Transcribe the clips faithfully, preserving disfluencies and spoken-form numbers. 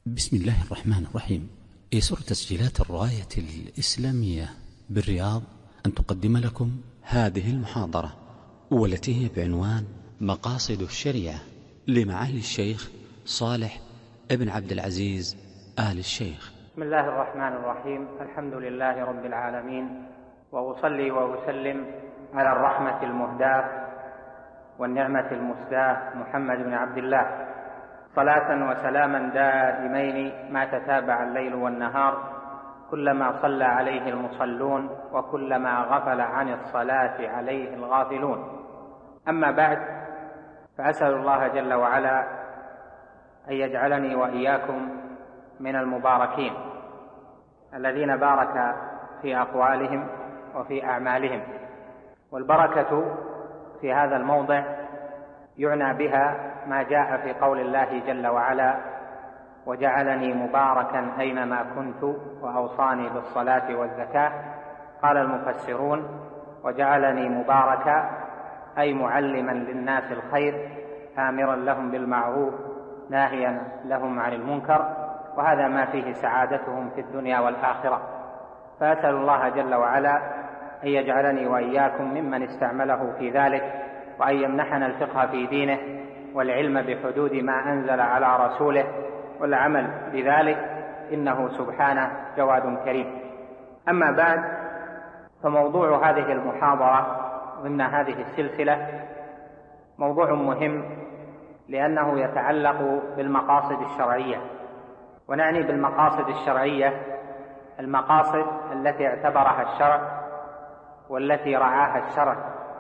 بسم الله الرحمن الرحيم. يسر تسجيلات الراية الإسلامية بالرياض أن تقدم لكم هذه المحاضرة، والتي هي بعنوان مقاصد الشريعة لمعالي الشيخ صالح ابن عبد العزيز آل الشيخ. بسم الله الرحمن الرحيم. الحمد لله رب العالمين، وأصلي وأسلم على الرحمة المهداة والنعمة المسداة محمد بن عبد الله، صلاة وسلاما دائمين ما تتابع الليل والنهار، كلما صلى عليه المصلون وكلما غفل عن الصلاة عليه الغافلون. أما بعد، فأسأل الله جل وعلا أن يجعلني وإياكم من المباركين الذين بارك في أقوالهم وفي أعمالهم. والبركة في هذا الموضع يعنى بها ما جاء في قول الله جل وعلا: وجعلني مباركا أينما كنت وأوصاني بالصلاة والزكاة. قال المفسرون: وجعلني مباركا أي معلما للناس الخير، آمرا لهم بالمعروف ناهيا لهم عن المنكر، وهذا ما فيه سعادتهم في الدنيا والآخرة. فأسأل الله جل وعلا أن يجعلني وإياكم ممن استعمله في ذلك، وأن يمنحنا الفقه في دينه والعلم بحدود ما أنزل على رسوله والعمل بذلك، إنه سبحانه جواد كريم. أما بعد، فموضوع هذه المحاضرة ضمن هذه السلسلة موضوع مهم، لأنه يتعلق بالمقاصد الشرعية. ونعني بالمقاصد الشرعية المقاصد التي اعتبرها الشرع والتي رعاها الشرع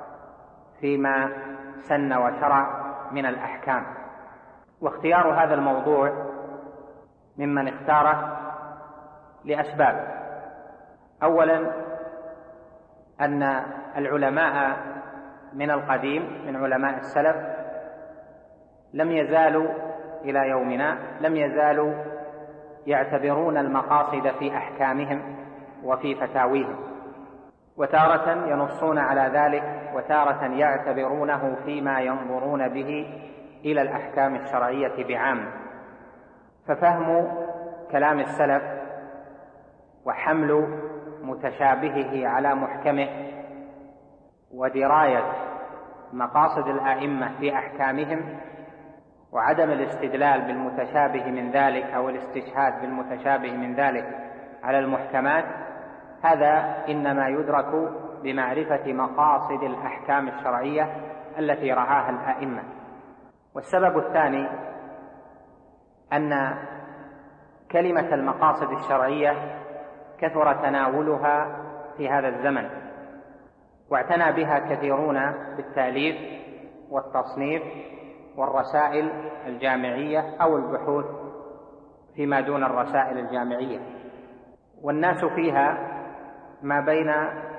فيما سن وشرع من الأحكام. واختيار هذا الموضوع ممن اختاره لأسباب. أولا، أن العلماء من القديم من علماء السلف لم يزالوا إلى يومنا لم يزالوا يعتبرون المقاصد في أحكامهم وفي فتاويهم، وتارة ينصون على ذلك، وتارة يعتبرونه فيما ينظرون به إلى الأحكام الشرعية بعام. ففهم كلام السلف وحمل متشابهه على محكمه ودراية مقاصد الأئمة في أحكامهم وعدم الاستدلال بالمتشابه من ذلك أو الاستشهاد بالمتشابه من ذلك على المحكمات، هذا إنما يدرك بمعرفة مقاصد الأحكام الشرعية التي رعاها الأئمة. والسبب الثاني أن كلمة المقاصد الشرعية كثر تناولها في هذا الزمن، واعتنى بها كثيرون بالتأليف والتصنيف والرسائل الجامعية أو البحوث فيما دون الرسائل الجامعية. والناس فيها ما بين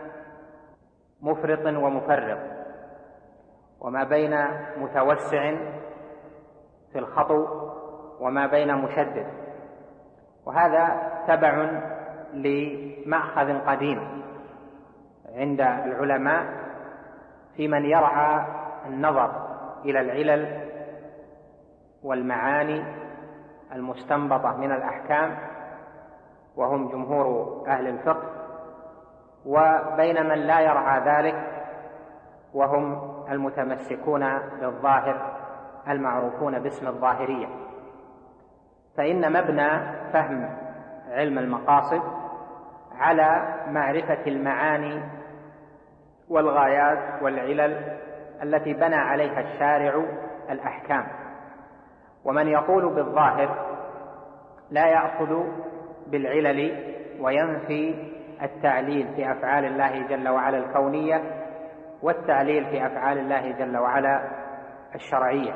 مفرط ومفرط، وما بين متوسع في الخطو وما بين مشدد، وهذا تبع لمأخذ قديم عند العلماء في من يرعى النظر إلى العلل والمعاني المستنبطة من الأحكام، وهم جمهور أهل الفقه، وبين من لا يرعى ذلك وهم المتمسكون بالظاهر المعروفون باسم الظاهرية. فإن مبنى فهم علم المقاصد على معرفة المعاني والغايات والعلل التي بنى عليها الشارع الأحكام. ومن يقول بالظاهر لا يأخذ بالعلل وينفي التعليل في أفعال الله جل وعلا الكونية والتعليل في أفعال الله جل وعلا الشرعية.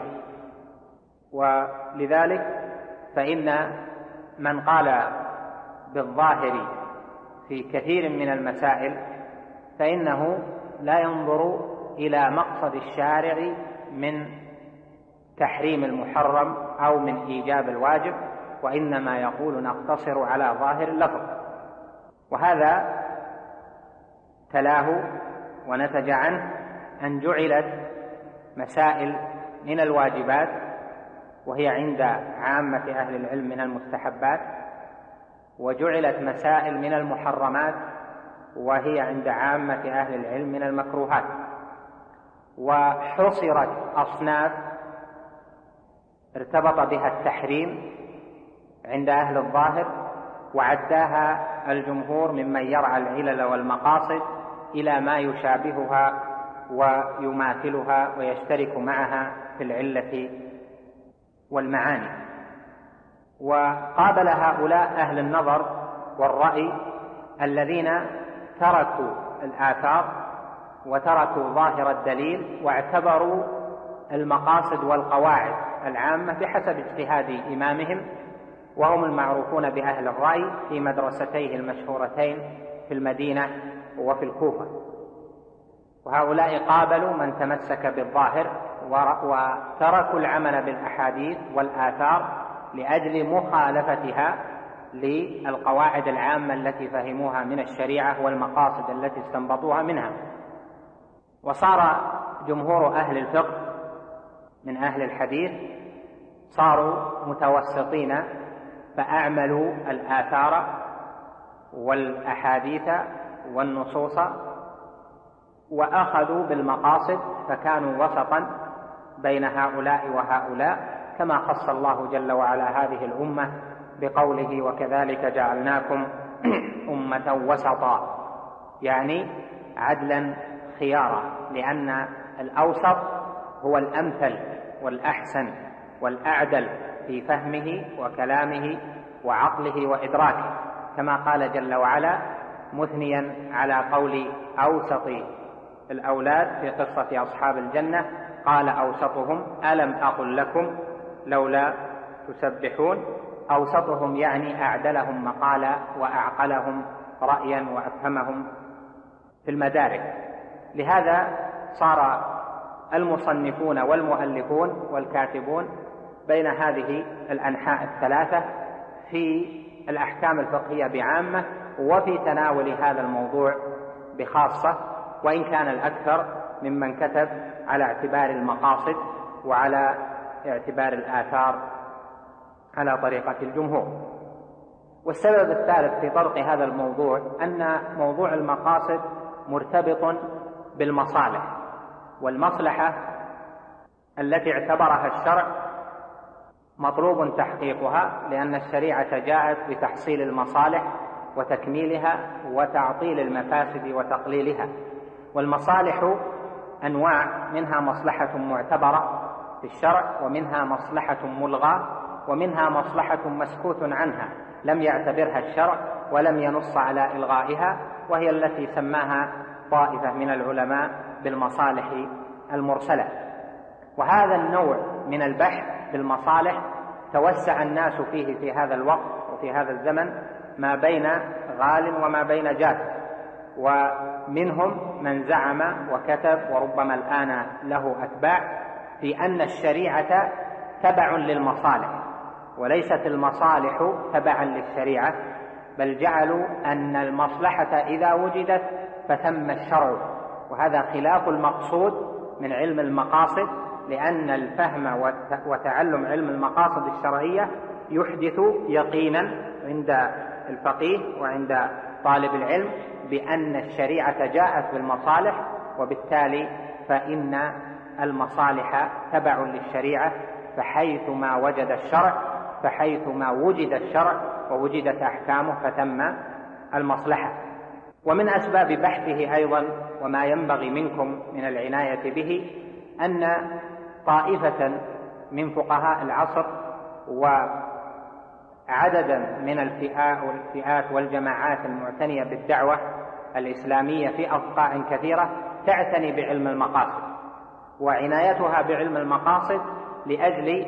ولذلك فإن من قال بالظاهر في كثير من المسائل فإنه لا ينظر إلى مقصد الشارع من تحريم المحرم أو من إيجاب الواجب، وإنما يقول نقتصر على ظاهر اللفظ. وهذا تلاه ونتج عنه أن جعلت مسائل من الواجبات وهي عند عامة أهل العلم من المستحبات، وجعلت مسائل من المحرمات وهي عند عامة أهل العلم من المكروهات، وحصرت أصناف ارتبط بها التحريم عند أهل الظاهر، وعداها الجمهور ممن يرعى العلل والمقاصد إلى ما يشابهها ويماثلها ويشترك معها في العلة والمعاني. وقابل هؤلاء أهل النظر والرأي الذين تركوا الآثار وتركوا ظاهر الدليل واعتبروا المقاصد والقواعد العامة بحسب اجتهاد إمامهم، وهم المعروفون بأهل الرأي في مدرستيه المشهورتين في المدينة وفي الكوفة. وهؤلاء قابلوا من تمسك بالظاهر وتركوا العمل بالأحاديث والآثار لأجل مخالفتها للقواعد العامة التي فهموها من الشريعة والمقاصد التي استنبطوها منها. وصار جمهور أهل الفقه من أهل الحديث صاروا متوسطين، فأعملوا الآثار والأحاديث والنصوص وأخذوا بالمقاصد، فكانوا وسطا بين هؤلاء وهؤلاء، كما خص الله جل وعلا هذه الأمة بقوله: وكذلك جعلناكم أمة وسطا، يعني عدلا خيارا، لأن الأوسط هو الأمثل والأحسن والأعدل في فهمه وكلامه وعقله وإدراكه، كما قال جل وعلا مثنيا على قول أوسط الأولاد في قصة أصحاب الجنة: قال أوسطهم ألم أقل لكم لولا تسبحون. أوسطهم يعني أعدلهم مقالا وأعقلهم رأيا وأفهمهم في المدارك. لهذا صار المصنفون والمؤلفون والكاتبون بين هذه الأنحاء الثلاثة في الأحكام الفقهية بعامة، وفي تناول هذا الموضوع بخاصة، وإن كان الأكثر ممن كتب على اعتبار المقاصد وعلى اعتبار الآثار على طريقة الجمهور. والسبب الثالث في طرق هذا الموضوع أن موضوع المقاصد مرتبط بالمصالح، والمصلحة التي اعتبرها الشرع مطلوب تحقيقها، لأن الشريعة جاءت بتحصيل المصالح وتكميلها وتعطيل المفاسد وتقليلها. والمصالح أنواع، منها مصلحة معتبرة في الشرع، ومنها مصلحة ملغاة، ومنها مصلحة مسكوت عنها لم يعتبرها الشرع ولم ينص على إلغائها، وهي التي سماها طائفة من العلماء بالمصالح المرسلة. وهذا النوع من البحث بالمصالح توسع الناس فيه في هذا الوقت وفي هذا الزمن ما بين غال وما بين جاد، ومنهم من زعم وكتب وربما الآن له أتباع في أن الشريعة تبع للمصالح، وليست المصالح تبعا للشريعة، بل جعلوا أن المصلحة إذا وجدت فثم الشرع، وهذا خلاف المقصود من علم المقاصد، لأن الفهم وتعلم علم المقاصد الشرعية يحدث يقينا عند الفقيه وعند طالب العلم بأن الشريعة جاءت بالمصالح، وبالتالي فإن المصالح تبع للشريعة، فحيث ما وجد الشرع فحيث ما وجد الشرع ووجدت أحكامه فثم المصلحة. ومن أسباب بحثه أيضا وما ينبغي منكم من العناية به أن طائفة من فقهاء العصر وعددا من الفئات والجماعات المعتنية بالدعوة الإسلامية في أفقاع كثيرة تعتني بعلم المقاصد، وعنايتها بعلم المقاصد لأجل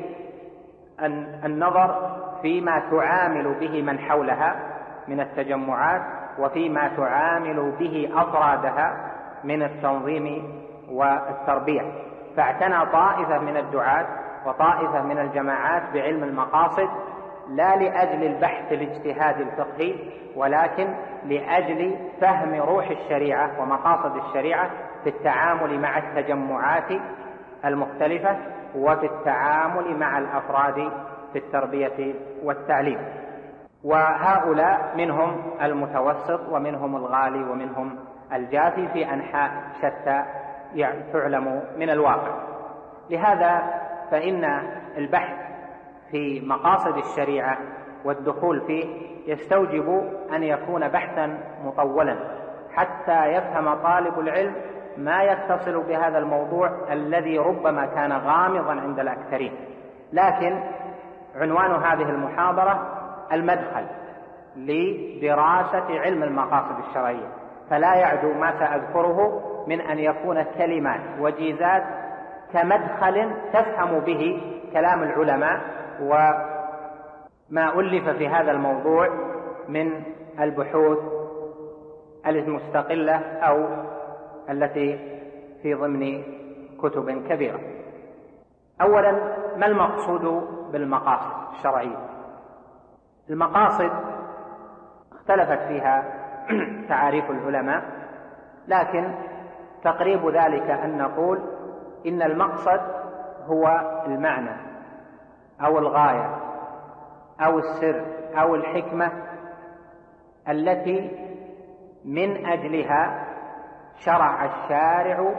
النظر فيما تعامل به من حولها من التجمعات، وفيما تعامل به أفرادها من التنظيم والتربية. فاعتنى طائفة من الدعاة وطائفة من الجماعات بعلم المقاصد لا لأجل البحث الاجتهادي الفقهي، ولكن لأجل فهم روح الشريعة ومقاصد الشريعة في التعامل مع التجمعات المختلفة، وفي التعامل مع الأفراد في التربية والتعليم. وهؤلاء منهم المتوسط ومنهم الغالي ومنهم الجافي في أنحاء شتى تعلم من الواقع. لهذا فإن البحث في مقاصد الشريعة والدخول فيه يستوجب أن يكون بحثا مطولا حتى يفهم طالب العلم ما يتصل بهذا الموضوع الذي ربما كان غامضا عند الأكثرين. لكن عنوان هذه المحاضرة المدخل لدراسة علم المقاصد الشرعية، فلا يعدو ما سأذكره من أن يكون كلمات وجيزات كمدخل تفهم به كلام العلماء وما ألف في هذا الموضوع من البحوث المستقلة أو التي في ضمن كتب كبيرة. أولا، ما المقصود بالمقاصد الشرعية؟ المقاصد اختلفت فيها تعاريف العلماء، لكن تقريب ذلك أن نقول إن المقصد هو المعنى أو الغاية أو السر أو الحكمة التي من أجلها شرع الشارع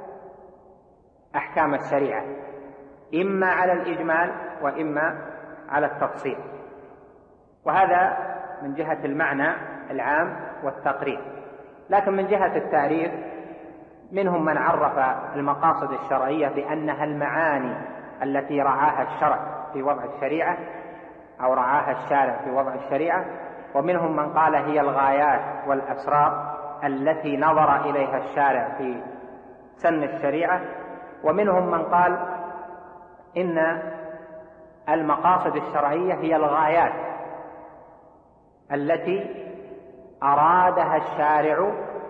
أحكام الشريعة، إما على الإجمال وإما على التفصيل. وهذا من جهة المعنى العام والتقريب. لكن من جهة التعريف منهم من عرف المقاصد الشرعية بأنها المعاني التي رعاها الشرع في وضع الشريعة أو رعاها الشارع في وضع الشريعة، ومنهم من قال هي الغايات والأسرار التي نظر إليها الشارع في سن الشريعة، ومنهم من قال إن المقاصد الشرعية هي الغايات التي أرادها الشارع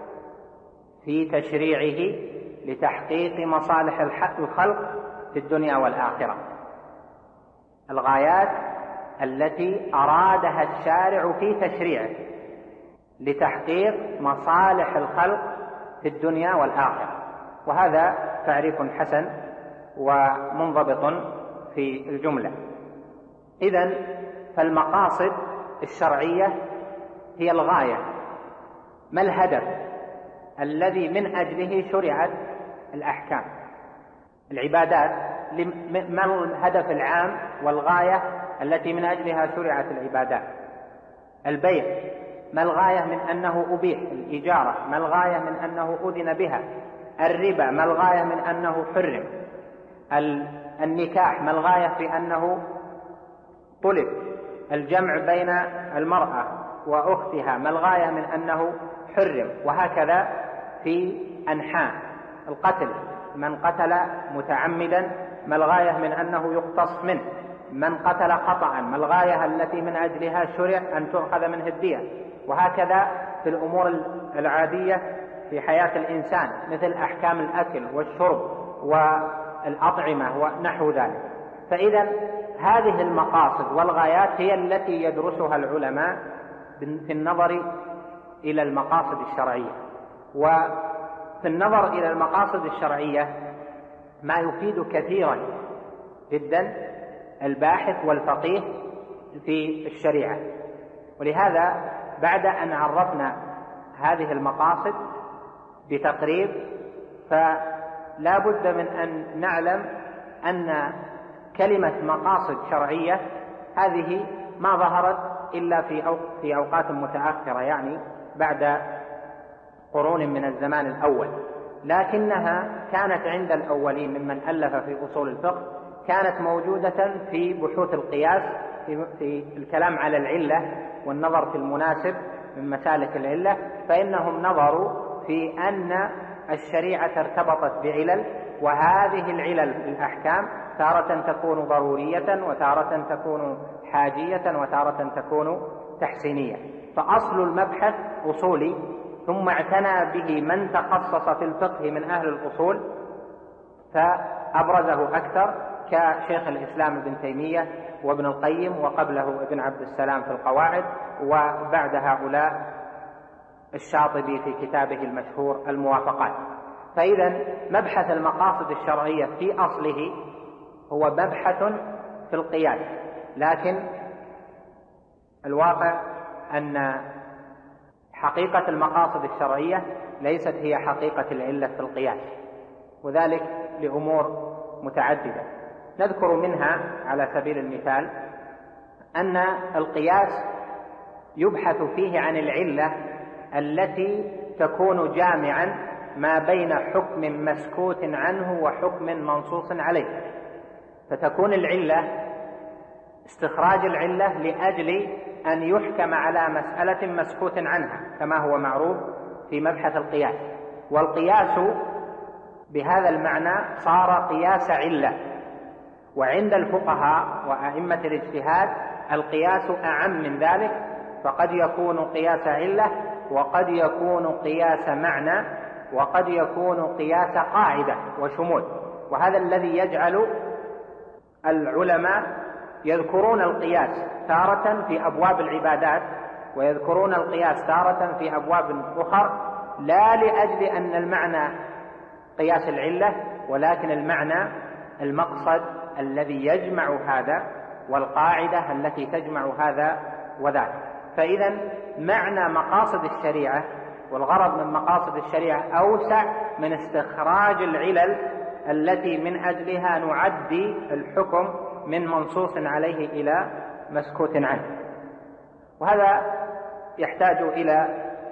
في تشريعه لتحقيق مصالح الخلق في الدنيا والآخرة. الغايات التي أرادها الشارع في تشريعه لتحقيق مصالح الخلق في الدنيا والآخرة. وهذا تعريف حسن ومنضبط في الجملة. إذن فالمقاصد الشرعية هي الغاية، ما الهدف الذي من أجله شرعت الأحكام. العبادات ما الهدف العام والغاية التي من أجلها شرعت العبادات. البيع ما الغاية من أنه أبيح. الإجارة ما الغاية من أنه أذن بها. الربا ما الغاية من أنه حرم. النكاح ما الغاية في أنه طلب. الجمع بين المرأة وأختها ما الغاية من أنه حرم. وهكذا في أنحاء القتل، من قتل متعمدا ما الغاية من أنه يقتص منه. من قتل خطأ ما الغاية التي من أجلها شرع أن تؤخذ منه الدية. وهكذا في الأمور العادية في حياة الإنسان مثل أحكام الأكل والشرب والأطعمة ونحو ذلك. فإذا هذه المقاصد والغايات هي التي يدرسها العلماء في النظر إلى المقاصد الشرعية. وفي النظر إلى المقاصد الشرعية ما يفيد كثيرا جدا الباحث والفقيه في الشريعة. ولهذا بعد أن عرفنا هذه المقاصد بتقريب فلا بد من أن نعلم أن كلمة مقاصد شرعية هذه ما ظهرت إلا في أو في أوقات متأخرة، يعني بعد قرون من الزمان الأول، لكنها كانت عند الأولين ممن ألف في أصول الفقه، كانت موجودة في بحوث القياس في الكلام على العلة والنظر في المناسب من مسالك العلة. فإنهم نظروا في أن الشريعة ارتبطت بعلل، وهذه العلل في الأحكام تارة تكون ضرورية وتارة تكون حاجية وتارة تكون تحسينية. فأصل المبحث أصولي، ثم اعتنى به من تخصص في الفقه من أهل الأصول فأبرزه أكثر كشيخ الإسلام ابن تيمية وابن القيم، وقبله ابن عبد السلام في القواعد، وبعد هؤلاء الشاطبي في كتابه المشهور الموافقات. فإذا مبحث المقاصد الشرعية في أصله هو مبحث في القياس، لكن الواقع أن حقيقة المقاصد الشرعية ليست هي حقيقة العلة في القياس، وذلك لأمور متعددة. نذكر منها على سبيل المثال أن القياس يبحث فيه عن العلة التي تكون جامعا ما بين حكم مسكوت عنه وحكم منصوص عليه، فتكون العلة استخراج العلة لأجل أن يحكم على مسألة مسكوت عنها كما هو معروف في مبحث القياس. والقياس بهذا المعنى صار قياس علة، وعند الفقهاء وأئمة الاجتهاد القياس أعم من ذلك، فقد يكون قياس علة وقد يكون قياس معنى وقد يكون قياس قاعدة وشمول. وهذا الذي يجعل العلماء يذكرون القياس تارة في أبواب العبادات ويذكرون القياس تارة في أبواب أخرى، لا لأجل أن المعنى قياس العلة، ولكن المعنى المقصد الذي يجمع هذا والقاعدة التي تجمع هذا وذاك. فإذا معنى مقاصد الشريعة والغرض من مقاصد الشريعة أوسع من استخراج العلل التي من أجلها نعدي الحكم من منصوص عليه إلى مسكوت عنه. وهذا يحتاج إلى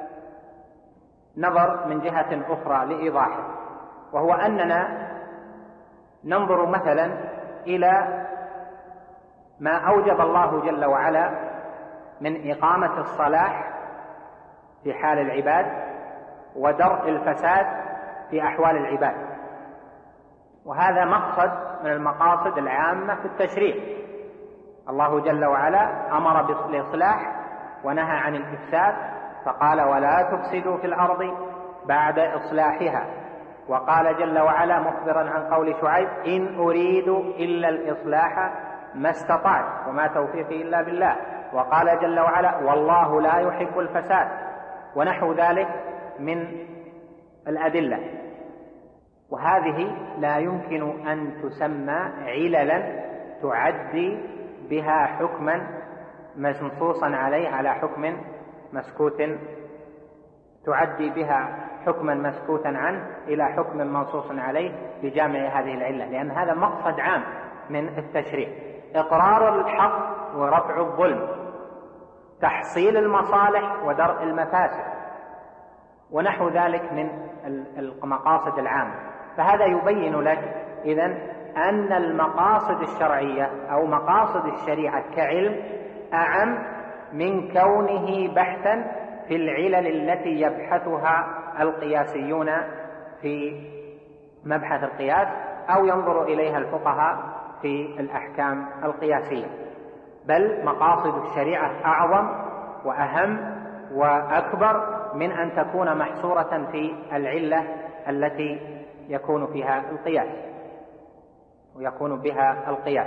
نظر من جهة أخرى لإيضاحه، وهو أننا ننظر مثلا إلى ما أوجب الله جل وعلا من إقامة الصلاح في حال العباد ودرء الفساد في أحوال العباد، وهذا مقصد من المقاصد العامة في التشريع. الله جل وعلا أمر بالإصلاح ونهى عن الإفساد، فقال ولا تفسدوا في الأرض بعد إصلاحها. وقال جل وعلا مخبرا عن قول شعيب إن أريد إلا الإصلاح ما استطعت وما توفيقي إلا بالله. وقال جل وعلا والله لا يحب الفساد، ونحو ذلك من الأدلة. وهذه لا يمكن أن تسمى عللا تعدي بها حكما منصوصا عليه على حكم مسكوت تعدي بها حكما مسكوتا عنه إلى حكم منصوص عليه بجامع هذه العلة، لأن هذا مقصد عام من التشريع: إقرار الحق ورفع الظلم، تحصيل المصالح ودرء المفاسد، ونحو ذلك من المقاصد العامة. فهذا يبين لك إذن أن المقاصد الشرعية أو مقاصد الشريعة كعلم أعم من كونه بحثا في العلل التي يبحثها القياسيون في مبحث القياس أو ينظر إليها الفقهاء في الأحكام القياسية. بل مقاصد الشريعة أعظم وأهم وأكبر من أن تكون محصورة في العلة التي يكون فيها القياس ويكون بها القياس.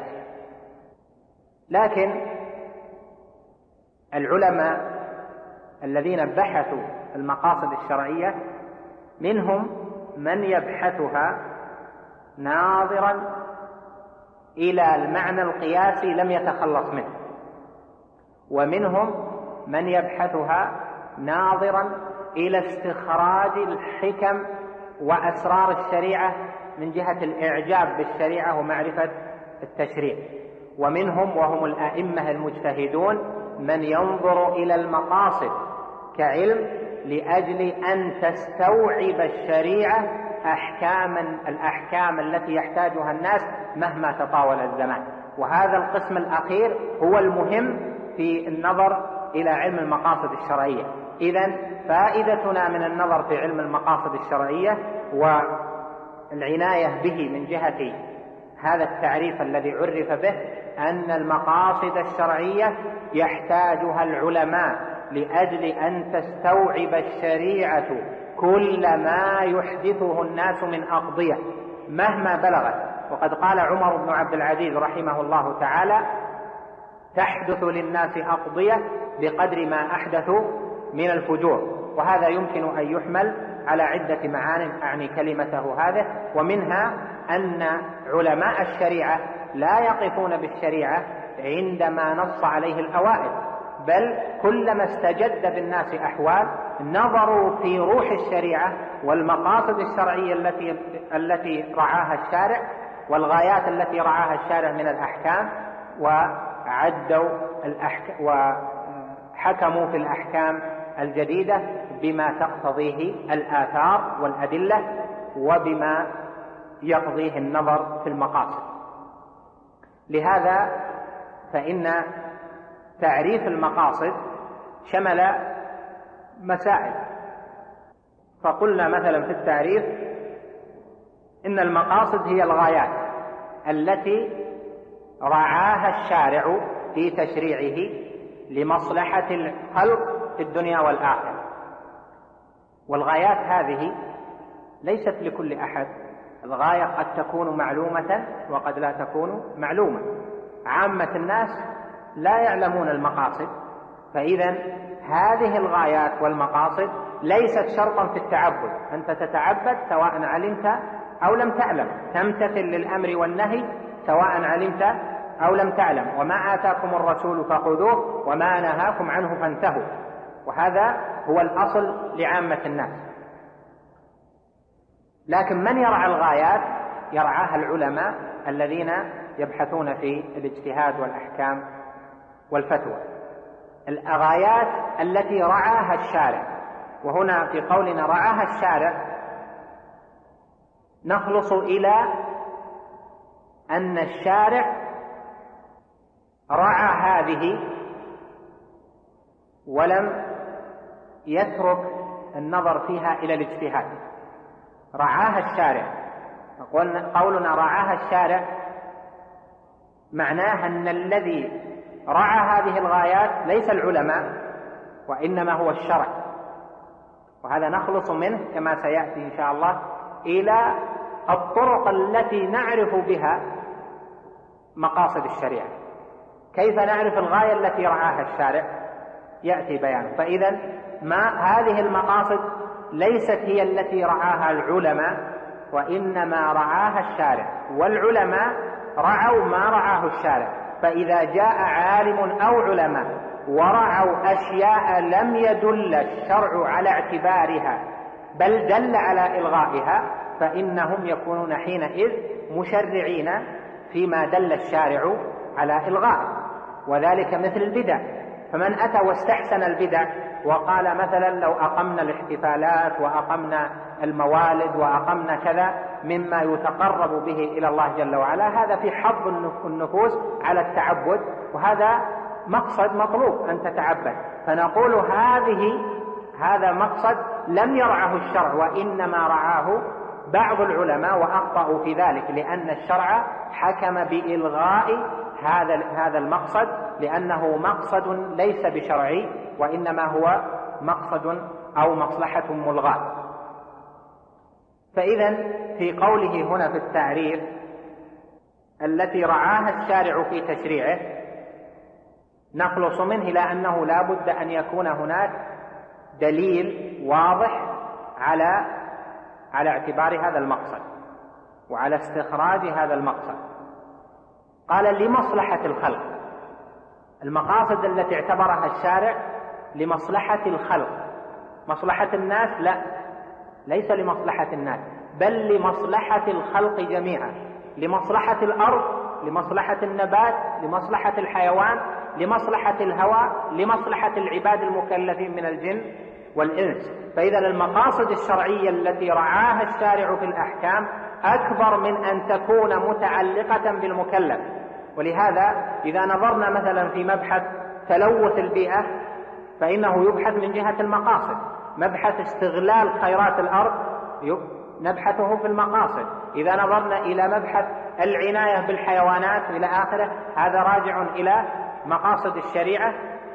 لكن العلماء الذين بحثوا المقاصد الشرعية منهم من يبحثها ناظرا إلى المعنى القياسي لم يتخلص منه، ومنهم من يبحثها ناظرا إلى استخراج الحكم وأسرار الشريعة من جهة الإعجاب بالشريعة ومعرفة التشريع، ومنهم وهم الأئمة المجتهدون من ينظر إلى المقاصد كعلم لأجل أن تستوعب الشريعة أحكاما الأحكام التي يحتاجها الناس مهما تطاول الزمان. وهذا القسم الأخير هو المهم في النظر إلى علم المقاصد الشرعية. إذن فائدتنا من النظر في علم المقاصد الشرعية والعناية به من جهة هذا التعريف الذي عرف به أن المقاصد الشرعية يحتاجها العلماء لأجل أن تستوعب الشريعة كل ما يحدثه الناس من أقضية مهما بلغت. وقد قال عمر بن عبد العزيز رحمه الله تعالى تحدث للناس أقضية بقدر ما أحدثوا من الفجور. وهذا يمكن أن يحمل على عدة معان أعني كلمته هذه، ومنها أن علماء الشريعة لا يقفون بالشريعة عندما نص عليه الأوائل، بل كلما استجد بالناس أحوال نظروا في روح الشريعة والمقاصد الشرعية التي التي رعاها الشارع والغايات التي رعاها الشارع من الأحكام، وعدوا الأحكام وحكموا في الأحكام الجديدة بما تقتضيه الآثار والأدلة وبما يقضيه النظر في المقاصد. لهذا فإن تعريف المقاصد شمل مسائل، فقلنا مثلا في التعريف إن المقاصد هي الغايات التي رعاها الشارع في تشريعه لمصلحة الخلق في الدنيا والآخرة. والغايات هذه ليست لكل أحد، الغاية قد تكون معلومة وقد لا تكون معلومة. عامة الناس لا يعلمون المقاصد، فإذا هذه الغايات والمقاصد ليست شرطا في التعبد، أنت تتعبد سواء علمت أو لم تعلم، تمتثل للأمر والنهي سواء علمت أو لم تعلم، وما آتاكم الرسول فخذوه وما نهاكم عنه فانتهوا، وهذا هو الأصل لعامة الناس. لكن من يرعى الغايات يرعاها العلماء الذين يبحثون في الاجتهاد والأحكام والفتوى. الغايات التي رعاها الشارع، وهنا في قولنا رعاها الشارع نخلص إلى أن الشارع رعى هذه ولم يترك النظر فيها إلى الاجتهاد، رعاها الشارع. قولنا رعاها الشارع معناه أن الذي رعى هذه الغايات ليس العلماء وإنما هو الشرع، وهذا نخلص منه كما سيأتي إن شاء الله إلى الطرق التي نعرف بها مقاصد الشريعة. كيف نعرف الغاية التي رعاها الشارع يأتي بيانه. فإذا ما هذه المقاصد ليست هي التي رعاها العلماء وإنما رعاها الشارع، والعلماء رعوا ما رعاه الشارع. فإذا جاء عالم أو علماء ورعوا أشياء لم يدل الشرع على اعتبارها بل دل على إلغائها، فإنهم يكونون حينئذ مشرعين فيما دل الشارع على إلغائه. وذلك مثل البدع، فمن أتى واستحسن البدع وقال مثلا لو أقمنا الاحتفالات وأقمنا الموالد وأقمنا كذا مما يتقرب به إلى الله جل وعلا، هذا في حظ النفوس على التعبد، وهذا مقصد مطلوب أن تتعبد. فنقول هذه هذا مقصد لم يرعه الشرع وإنما رعاه بعض العلماء وأخطأوا في ذلك، لأن الشرع حكم بإلغاء هذا هذا المقصد لأنه مقصد ليس بشرعي وإنما هو مقصد أو مصلحة ملغاة. فإذا في قوله هنا في التعريف التي رعاها الشارع في تشريعه نخلص منه إلى أنه لا بد أن يكون هناك دليل واضح على على اعتبار هذا المقصد وعلى استخراج هذا المقصد. قال لمصلحة الخلق، المقاصد التي اعتبرها الشارع لمصلحة الخلق، مصلحة الناس لا، ليس لمصلحة الناس بل لمصلحة الخلق جميعا، لمصلحة الأرض، لمصلحة النبات، لمصلحة الحيوان، لمصلحة الهواء، لمصلحة العباد المكلفين من الجن والإنس. فإذا المقاصد الشرعية التي رعاها الشارع في الأحكام أكبر من أن تكون متعلقة بالمكلف. ولهذا إذا نظرنا مثلا في مبحث تلوث البيئة فإنه يبحث من جهة المقاصد، مبحث استغلال خيرات الأرض نبحثه في المقاصد، إذا نظرنا إلى مبحث العناية بالحيوانات إلى آخره هذا راجع إلى مقاصد الشريعة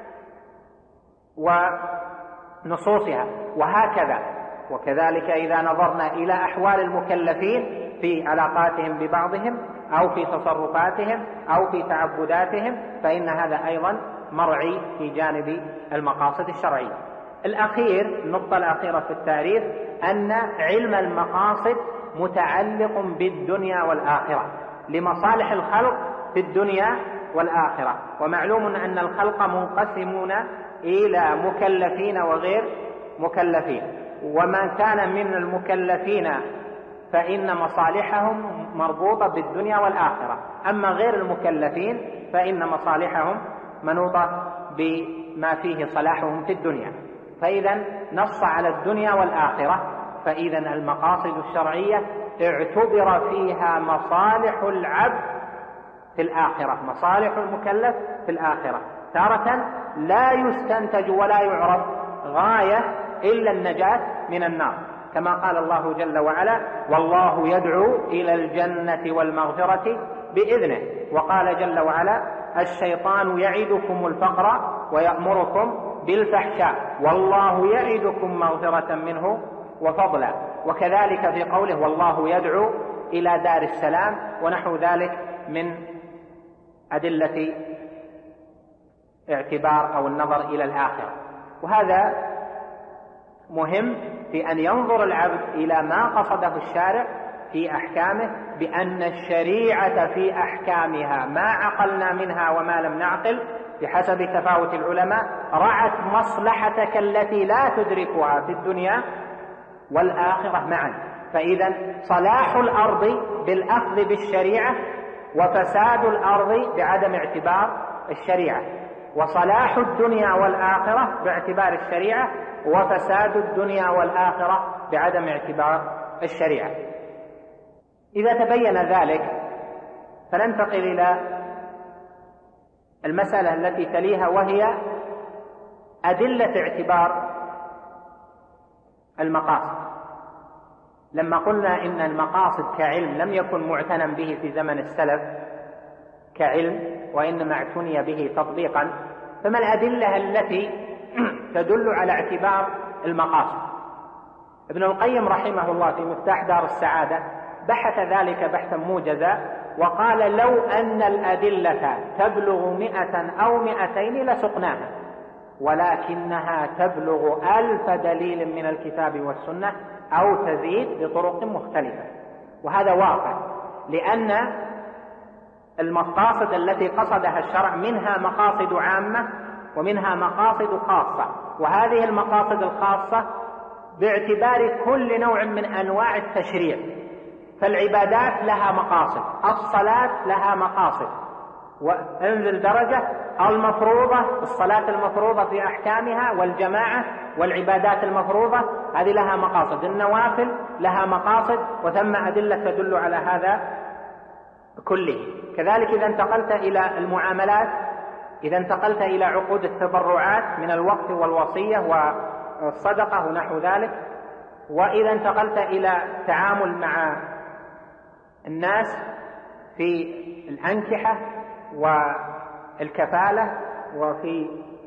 ونصوصها، وهكذا. وكذلك إذا نظرنا إلى أحوال المكلفين في علاقاتهم ببعضهم أو في تصرفاتهم أو في تعبداتهم فإن هذا أيضا مرعي في جانب المقاصد الشرعية. الأخير، النقطة الأخيرة في التعريف، أن علم المقاصد متعلق بالدنيا والآخرة، لمصالح الخلق في الدنيا والآخرة. ومعلوم أن الخلق منقسمون إلى مكلفين وغير مكلفين، ومن كان من المكلفين فإن مصالحهم مربوطة بالدنيا والآخرة، أما غير المكلفين فإن مصالحهم منوطة بما فيه صلاحهم في الدنيا. فإذا نص على الدنيا والآخرة، فإذا المقاصد الشرعية اعتبر فيها مصالح العبد في الآخرة، مصالح المكلف في الآخرة. تارة لا يستنتج ولا يعرف غاية إلا النجاة من النار، كما قال الله جل وعلا: والله يدعو إلى الجنة والمغفرة بإذنه. وقال جل وعلا: الشيطان يعدكم الفقر ويأمركم بالفحشاء والله يعدكم مغفرة منه وفضلا. وكذلك في قوله: والله يدعو إلى دار السلام، ونحو ذلك من أدلة اعتبار أو النظر إلى الآخرة. وهذا مهم في أن ينظر العبد إلى ما قصده الشارع في أحكامه، بأن الشريعة في أحكامها ما عقلنا منها وما لم نعقل بحسب تفاوت العلماء رعت مصلحتك التي لا تدركها في الدنيا والآخرة معا. فإذا صلاح الأرض بالأخذ بالشريعة، وفساد الأرض بعدم اعتبار الشريعة، وصلاح الدنيا والآخرة باعتبار الشريعة، وفساد الدنيا والآخرة بعدم اعتبار الشريعة. إذا تبين ذلك فننتقل إلى المسألة التي تليها، وهي أدلة اعتبار المقاصد. لما قلنا إن المقاصد كعلم لم يكن معتنا به في زمن السلف كعلم، وإنما اعتني به تطبيقا، فما الأدلة التي تدل على اعتبار المقاصد؟ ابن القيم رحمه الله في مفتاح دار السعادة بحث ذلك بحثا موجزا، وقال: لو أن الأدلة تبلغ مئة أو مئتين لسقناها، ولكنها تبلغ ألف دليل من الكتاب والسنة أو تزيد بطرق مختلفة. وهذا واقع، لأن المقاصد التي قصدها الشرع منها مقاصد عامة ومنها مقاصد خاصة، وهذه المقاصد الخاصة باعتبار كل نوع من أنواع التشريع. فالعبادات لها مقاصد، الصلاة لها مقاصد، وانزل درجة المفروضة، الصلاة المفروضة في أحكامها والجماعة والعبادات المفروضة هذه لها مقاصد، النوافل لها مقاصد، وثم أدلة تدل على هذا كله. كذلك إذا انتقلت إلى المعاملات، إذا انتقلت إلى عقود التبرعات من الوقف والوصية والصدقة ونحو ذلك، وإذا انتقلت إلى التعامل مع الناس في الأنكحة والكفالة وفي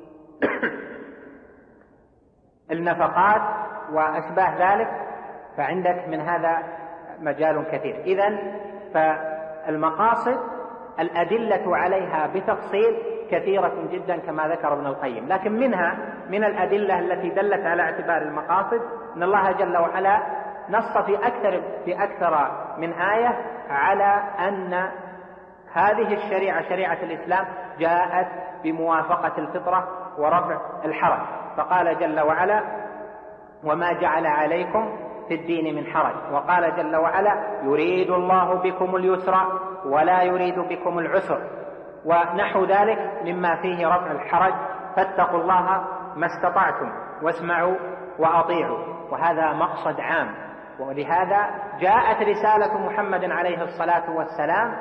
النفقات وأشباه ذلك، فعندك من هذا مجال كثير. إذن فالمقاصد الأدلة عليها بتفصيل كثيرة جدا كما ذكر ابن القيم، لكن منها من الأدلة التي دلت على اعتبار المقاصد أن الله جل وعلا نص في أكثر, في أكثر من آية على أن هذه الشريعة شريعة الإسلام جاءت بموافقة الفطرة ورفع الحرج، فقال جل وعلا: وما جعل عليكم في الدين من حرج. وقال جل وعلا: يريد الله بكم اليسر ولا يريد بكم العسر، ونحو ذلك مما فيه رفع الحرج. فاتقوا الله ما استطعتم واسمعوا وأطيعوا. وهذا مقصد عام، ولهذا جاءت رسالة محمد عليه الصلاة والسلام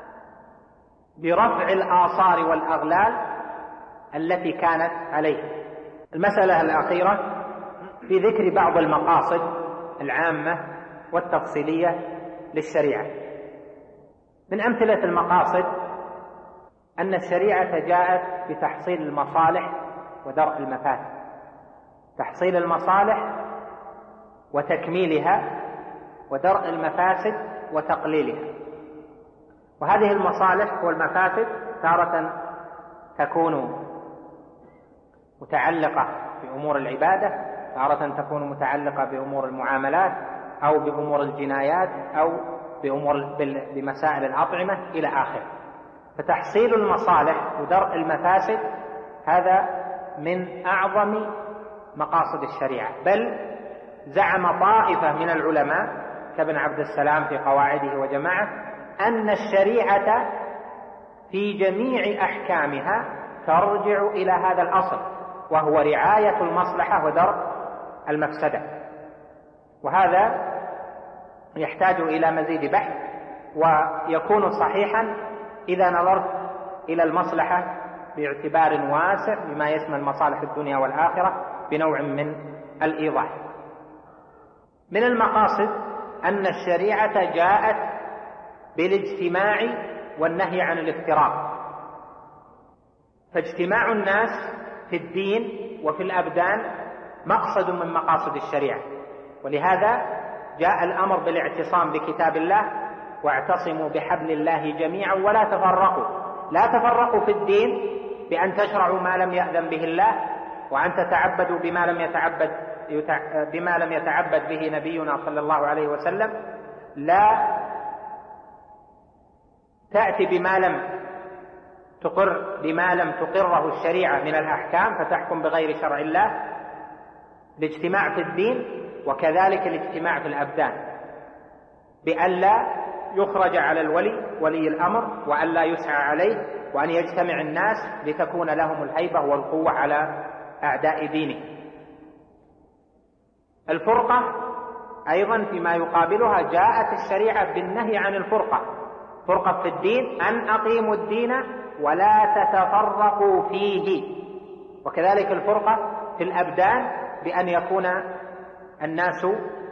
برفع الآصار والأغلال التي كانت عليه. المسألة الأخيرة في ذكر بعض المقاصد العامة والتفصيلية للشريعة. من أمثلة المقاصد أن الشريعة جاءت بتحصيل المصالح ودرء المفاسد، تحصيل المصالح وتكميلها، ودرء المفاسد وتقليلها. وهذه المصالح والمفاسد تارة تكون متعلقة بأمور العبادة، تارة تكون متعلقة بأمور المعاملات أو بأمور الجنايات أو بأمور بمسائل الأطعمة إلى آخره. فتحصيل المصالح ودرء المفاسد هذا من أعظم مقاصد الشريعة، بل زعم طائفة من العلماء كابن عبد السلام في قواعده وجماعة أن الشريعة في جميع أحكامها ترجع إلى هذا الأصل، وهو رعاية المصلحة ودرء المفسدة. وهذا يحتاج إلى مزيد بحث، ويكون صحيحا إذا نظرت إلى المصلحة باعتبار واسع بما يشمل مصالح الدنيا والآخرة بنوع من الإيضاح. من المقاصد أن الشريعة جاءت بالاجتماع والنهي عن الافتراق، فاجتماع الناس في الدين وفي الأبدان مقصد من مقاصد الشريعة، ولهذا جاء الأمر بالاعتصام بكتاب الله: واعتصموا بحبل الله جميعا ولا تفرقوا. لا تفرقوا في الدين بأن تشرعوا ما لم يأذن به الله، وأن تتعبدوا بما لم يتعبد بما لم يتعبد به نبينا صلى الله عليه وسلم. لا تأتي بما لم تقر بما لم تقره الشريعة من الأحكام فتحكم بغير شرع الله. الاجتماع في الدين وكذلك الاجتماع في الأبدان، بألا يخرج على الولي ولي الأمر وألا يسعى عليه، وأن يجتمع الناس لتكون لهم الهيبة والقوة على أعداء دينه. الفرقة أيضا فيما يقابلها جاءت الشريعة بالنهي عن الفرقة. فرقة في الدين أن أقيموا الدين ولا تتفرقوا فيه، وكذلك الفرقة في الأبدان بأن يكون الناس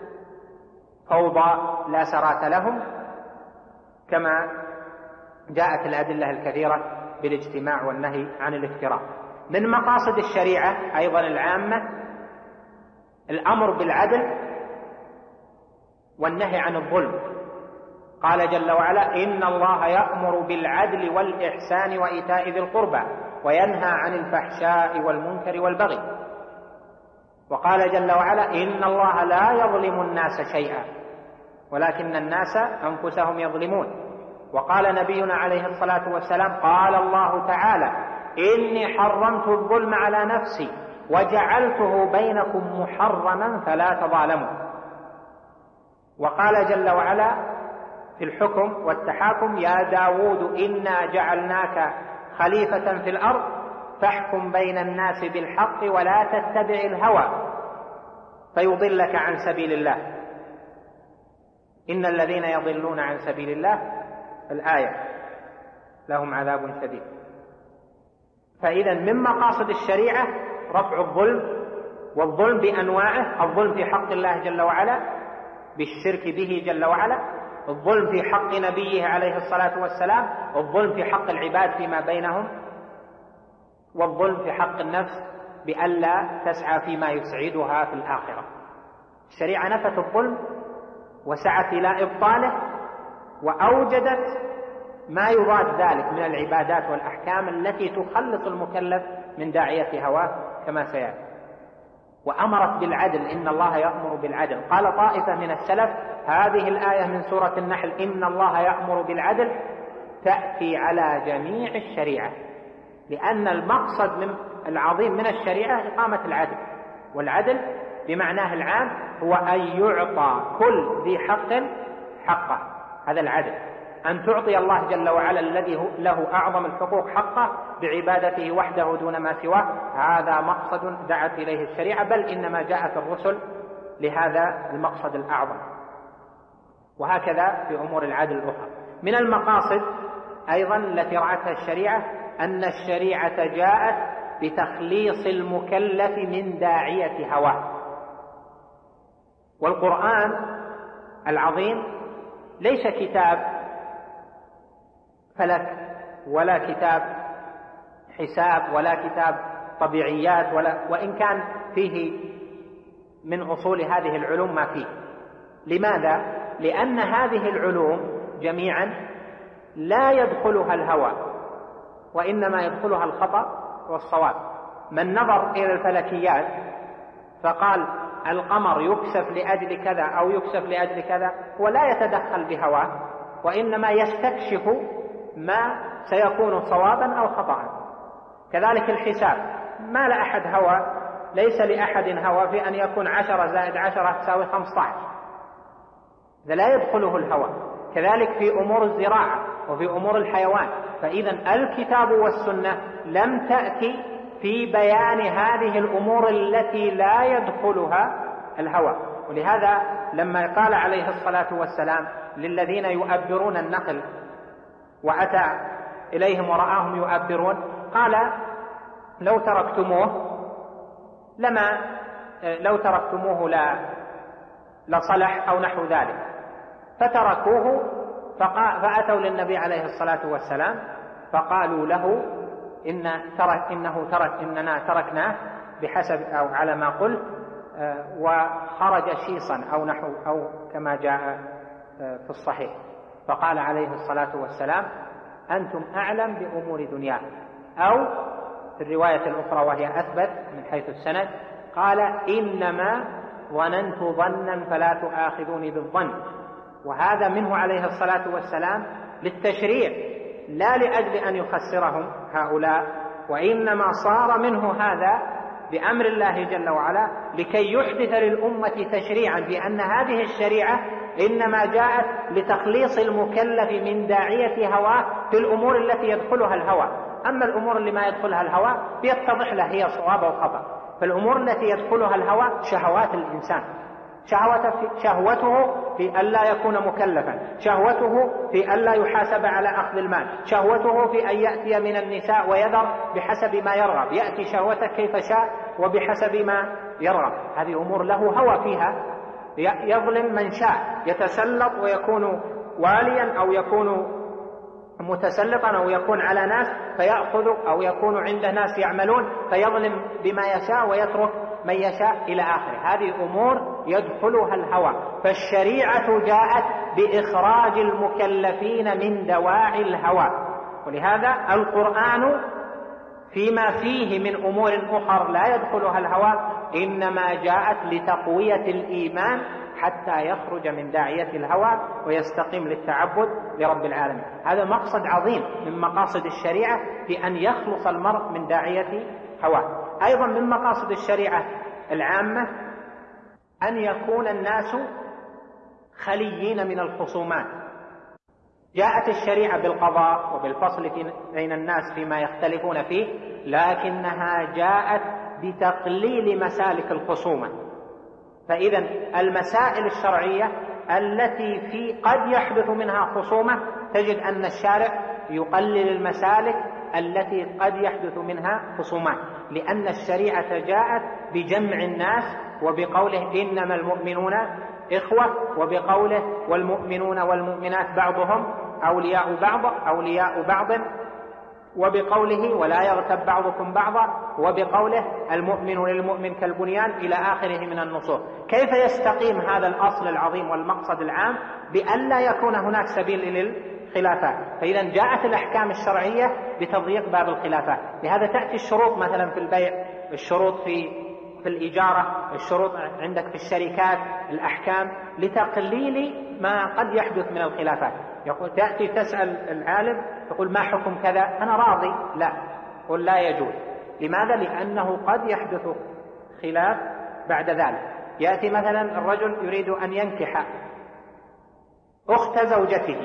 فوضى لا سرات لهم، كما جاءت الأدلة الكثيرة بالاجتماع والنهي عن الافتراق. من مقاصد الشريعة أيضا العامة الأمر بالعدل والنهي عن الظلم. قال جل وعلا: إن الله يأمر بالعدل والإحسان وإيتاء ذي القربى وينهى عن الفحشاء والمنكر والبغي. وقال جل وعلا: إن الله لا يظلم الناس شيئا ولكن الناس أنفسهم يظلمون. وقال نبينا عليه الصلاة والسلام: قال الله تعالى: إني حرمت الظلم على نفسي وجعلته بينكم محرما فلا تظالموا. وقال جل وعلا في الحكم والتحاكم: يا داود إنا جعلناك خليفة في الأرض فاحكم بين الناس بالحق ولا تتبع الهوى فيضلك عن سبيل الله إن الذين يضلون عن سبيل الله الآية لهم عذاب شديد. فإذا من مقاصد الشريعة رفع الظلم، والظلم بأنواعه: الظلم في حق الله جل وعلا بالشرك به جل وعلا، الظلم في حق نبيه عليه الصلاة والسلام، الظلم في حق العباد فيما بينهم، والظلم في حق النفس بألا تسعى فيما يسعدها في الآخرة. الشريعة نفت الظلم وسعت إلى إبطاله، وأوجدت ما يضاد ذلك من العبادات والأحكام التي تخلص المكلف من داعية هواه كما سيأتي. وأمرت بالعدل: إن الله يأمر بالعدل. قال طائفة من السلف: هذه الآية من سورة النحل إن الله يأمر بالعدل تأتي على جميع الشريعة، لأن المقصد من العظيم من الشريعة إقامة العدل، والعدل بمعناه العام هو أن يعطى كل ذي حق حقه. هذا العدل، أن تعطي الله جل وعلا الذي له أعظم الحقوق حقه بعبادته وحده دون ما سواه. هذا مقصد دعت إليه الشريعة، بل إنما جاءت الرسل لهذا المقصد الأعظم. وهكذا في أمور العدل الأخرى. من المقاصد أيضا التي رعتها الشريعة أن الشريعة جاءت بتخليص المكلف من داعية هواه. والقرآن العظيم ليس كتاب فلك ولا كتاب حساب ولا كتاب طبيعيات، ولا وإن كان فيه من أصول هذه العلوم ما فيه. لماذا؟ لأن هذه العلوم جميعا لا يدخلها الهوى، وإنما يدخلها الخطأ والصواب. من نظر إلى الفلكيات فقال القمر يكسف لأجل كذا أو يكسف لأجل كذا، هو لا يتدخل بهواه، وإنما يستكشف ما سيكون صوابا أو خطأ. كذلك الحساب، ما لا أحد هوى، ليس لأحد هوى في أن يكون عشرة زائد عشرة تساوي خمسة عشر، هذا لا يدخله الهوى. كذلك في أمور الزراعة وفي أمور الحيوان. فإذا الكتاب والسنة لم تأتي في بيان هذه الأمور التي لا يدخلها الهوى. ولهذا لما قال عليه الصلاة والسلام للذين يؤبرون النخل وأتى إليهم ورآهم يؤبرون، قال لو تركتموه لما لو تركتموه لا لصلح أو نحو ذلك، فتركوه فأتوا للنبي عليه الصلاة والسلام فقالوا له إن ترك إنه ترك إننا تركناه بحسب أو على ما قلت، وخرج شيصا أو نحو أو كما جاء في الصحيح. فقال عليه الصلاة والسلام أنتم أعلم بأمور دنياكم، أو في الرواية الأخرى وهي أثبت من حيث السند قال إنما ظننت ظنا فلا تؤاخذوني بالظن. وهذا منه عليه الصلاة والسلام للتشريع لا لأجل أن يخسرهم هؤلاء، وإنما صار منه هذا بأمر الله جل وعلا لكي يحدث للأمة تشريعا بأن هذه الشريعة إنما جاءت لتخليص المكلف من داعية هواه في الأمور التي يدخلها الهوى. أما الأمور اللي ما يدخلها الهوى يتضح له هي صواب أو خطأ. فالأمور التي يدخلها الهوى شهوات الإنسان، شهوته في ألا يكون مكلفا، شهوته في ألا يحاسب على أخذ المال، شهوته في أن يأتي من النساء ويذر بحسب ما يرغب، يأتي شهوته كيف شاء وبحسب ما يرغب. هذه أمور له هوى فيها، يظلم من شاء، يتسلط ويكون واليا أو يكون متسلطا أو يكون على ناس فيأخذ، أو يكون عنده ناس يعملون فيظلم بما يشاء ويترك من يشاء إلى آخره. هذه أمور يدخلها الهوى. فالشريعة جاءت بإخراج المكلفين من دواعي الهوى. ولهذا القرآن فيما فيه من أمور أخرى لا يدخلها الهوى إنما جاءت لتقوية الإيمان حتى يخرج من داعية الهوى ويستقيم للتعبد لرب العالمين. هذا مقصد عظيم من مقاصد الشريعة في أن يخلص المرء من داعية هواه. أيضا من مقاصد الشريعة العامة أن يكون الناس خليين من الخصومات. جاءت الشريعة بالقضاء وبالفصل بين الناس فيما يختلفون فيه، لكنها جاءت بتقليل مسالك الخصومة. فإذا المسائل الشرعية التي في قد يحدث منها خصومة تجد أن الشارع يقلل المسالك التي قد يحدث منها خصومات، لأن الشريعة جاءت بجمع الناس، وبقوله إنما المؤمنون إخوة، وبقوله والمؤمنون والمؤمنات بعضهم أولياء بعض أولياء بعض، وبقوله ولا يغتب بعضكم بعضا، وبقوله المؤمن للمؤمن كالبنيان إلى آخره من النصوص. كيف يستقيم هذا الأصل العظيم والمقصد العام بأن لا يكون هناك سبيل للخلافات؟ فإذا جاءت الأحكام الشرعية بتضييق باب الخلافات. لهذا تأتي الشروط مثلا في البيع، الشروط في في الإجارة، الشروط عندك في الشركات، الأحكام لتقليل ما قد يحدث من الخلافات. يقول تأتي تسأل العالم تقول ما حكم كذا، أنا راضي، لا، قل لا يجوز. لماذا؟ لأنه قد يحدث خلاف بعد ذلك. يأتي مثلا الرجل يريد أن ينكح أخت زوجته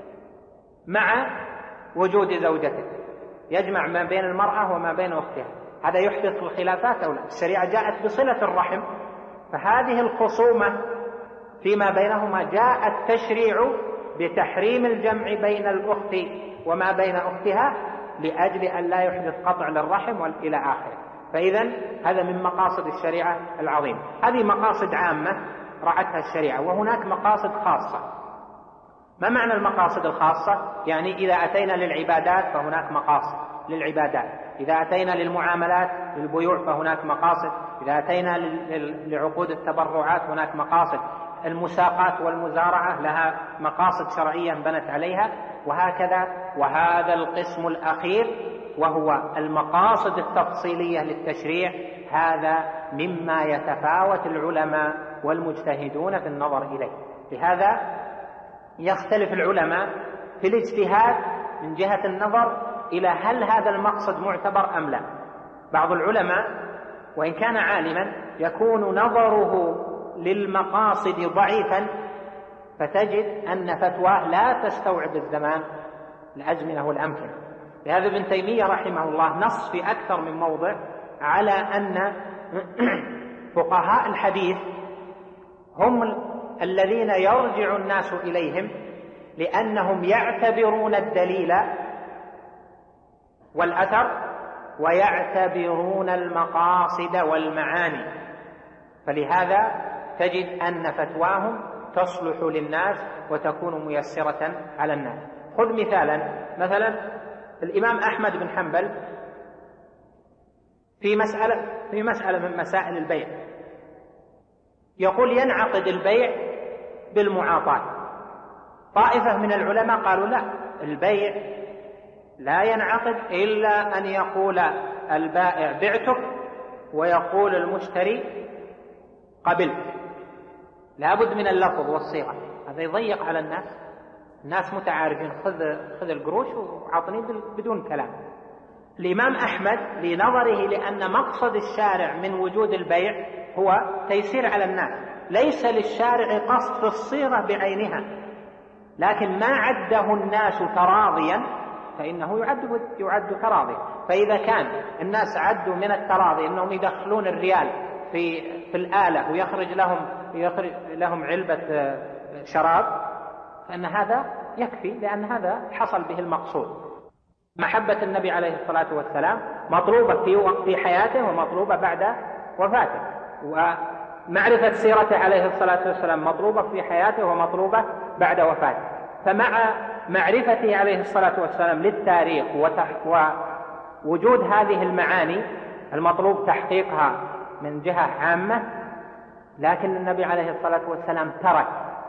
مع وجود زوجته، يجمع ما بين المرأة وما بين أختها، هذا يحدث الخلافات أو لا؟ الشريعة جاءت بصلة الرحم، فهذه الخصومة فيما بينهما جاء التشريع بتحريم الجمع بين الأخت وما بين أختها لأجل أن لا يحدث قطع للرحم وإلى آخره. فإذا هذا من مقاصد الشريعة العظيمة. هذه مقاصد عامة رعتها الشريعة، وهناك مقاصد خاصة. ما معنى المقاصد الخاصة؟ يعني إذا أتينا للعبادات فهناك مقاصد للعبادات، إذا أتينا للمعاملات للبيوع فهناك مقاصد، إذا أتينا لعقود التبرعات هناك مقاصد، المساقات والمزارعة لها مقاصد شرعية بنت عليها، وهكذا. وهذا القسم الأخير وهو المقاصد التفصيلية للتشريع، هذا مما يتفاوت العلماء والمجتهدون في النظر إليه. لهذا يختلف العلماء في الاجتهاد من جهة النظر إلى هل هذا المقصد معتبر أم لا. بعض العلماء وإن كان عالما يكون نظره للمقاصد ضعيفا، فتجد أن فتواه لا تستوعب الزمان الأزمنة والأمكنة. لهذا ابن تيمية رحمه الله نص في أكثر من موضع على أن فقهاء الحديث هم الذين يرجع الناس إليهم، لأنهم يعتبرون الدليل والأثر ويعتبرون المقاصد والمعاني، فلهذا تجد أن فتواهم تصلح للناس وتكون ميسرة على الناس. خذ مثالا، مثلا الإمام أحمد بن حنبل في مسألة في مسألة من مسائل البيع يقول ينعقد البيع بالمعاطاة. طائفة من العلماء قالوا لا، البيع لا ينعقد إلا أن يقول البائع بعتك ويقول المشتري قبلت، لا بد من اللفظ والصيغة. هذا يضيق على الناس، الناس متعارفين، خذ خذ القروش وعطني بدون كلام. الإمام أحمد لنظره لأن مقصد الشارع من وجود البيع هو تيسير على الناس، ليس للشارع قصد في الصيغة بعينها، لكن ما عده الناس تراضيا فإنه يعد يعد تراضي. فإذا كان الناس عدوا من التراضي أنهم يدخلون الريال في في الآلة ويخرج لهم يخرج لهم علبة شراب، فإن هذا يكفي، لأن هذا حصل به المقصود. محبة النبي عليه الصلاة والسلام مطلوبة في وقت في حياته ومطلوبة بعد وفاته، ومعرفة سيرته عليه الصلاة والسلام مطلوبة في حياته ومطلوبة بعد وفاته. فمع معرفته عليه الصلاة والسلام للتاريخ ووجود هذه المعاني المطلوب تحقيقها من جهة عامة، لكن النبي عليه الصلاة والسلام ترك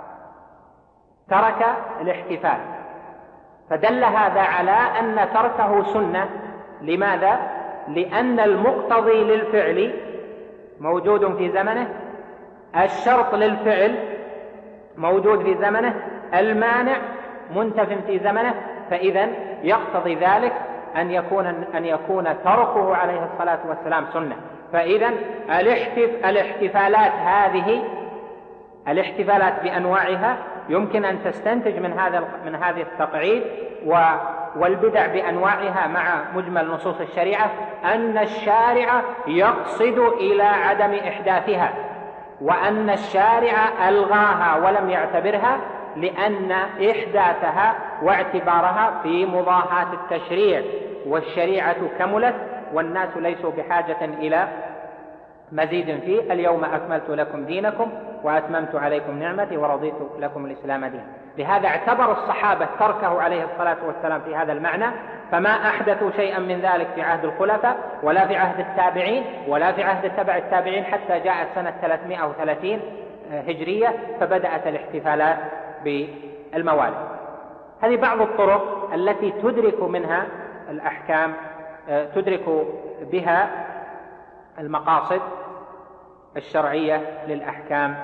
ترك الاحتفال، فدل هذا على أن تركه سنة. لماذا؟ لأن المقتضي للفعل موجود في زمنه، الشرط للفعل موجود في زمنه، المانع منتف في زمنه، فإذا يقتضي ذلك أن يكون أن يكون تركه عليه الصلاة والسلام سنة. فإذا الاحتف الاحتفالات هذه الاحتفالات بأنواعها يمكن أن تستنتج من هذا من هذه التقعيد والبدع بأنواعها مع مجمل نصوص الشريعة أن الشارع يقصد إلى عدم إحداثها، وأن الشارع ألغاها ولم يعتبرها، لأن إحداثها واعتبارها في مضاهاة التشريع، والشريعة كملت والناس ليسوا بحاجة إلى مزيد فيه. اليوم أكملت لكم دينكم وأتممت عليكم نعمتي ورضيت لكم الإسلام دينا. لهذا اعتبر الصحابة تركه عليه الصلاة والسلام في هذا المعنى، فما أحدثوا شيئا من ذلك في عهد الخلفاء ولا في عهد التابعين ولا في عهد تبع التابعين، حتى جاءت سنة ثلاثمائة وثلاثين هجرية فبدأت الاحتفالات بالموالد. هذه بعض الطرق التي تدرك منها الأحكام، تدرك بها المقاصد الشرعية للأحكام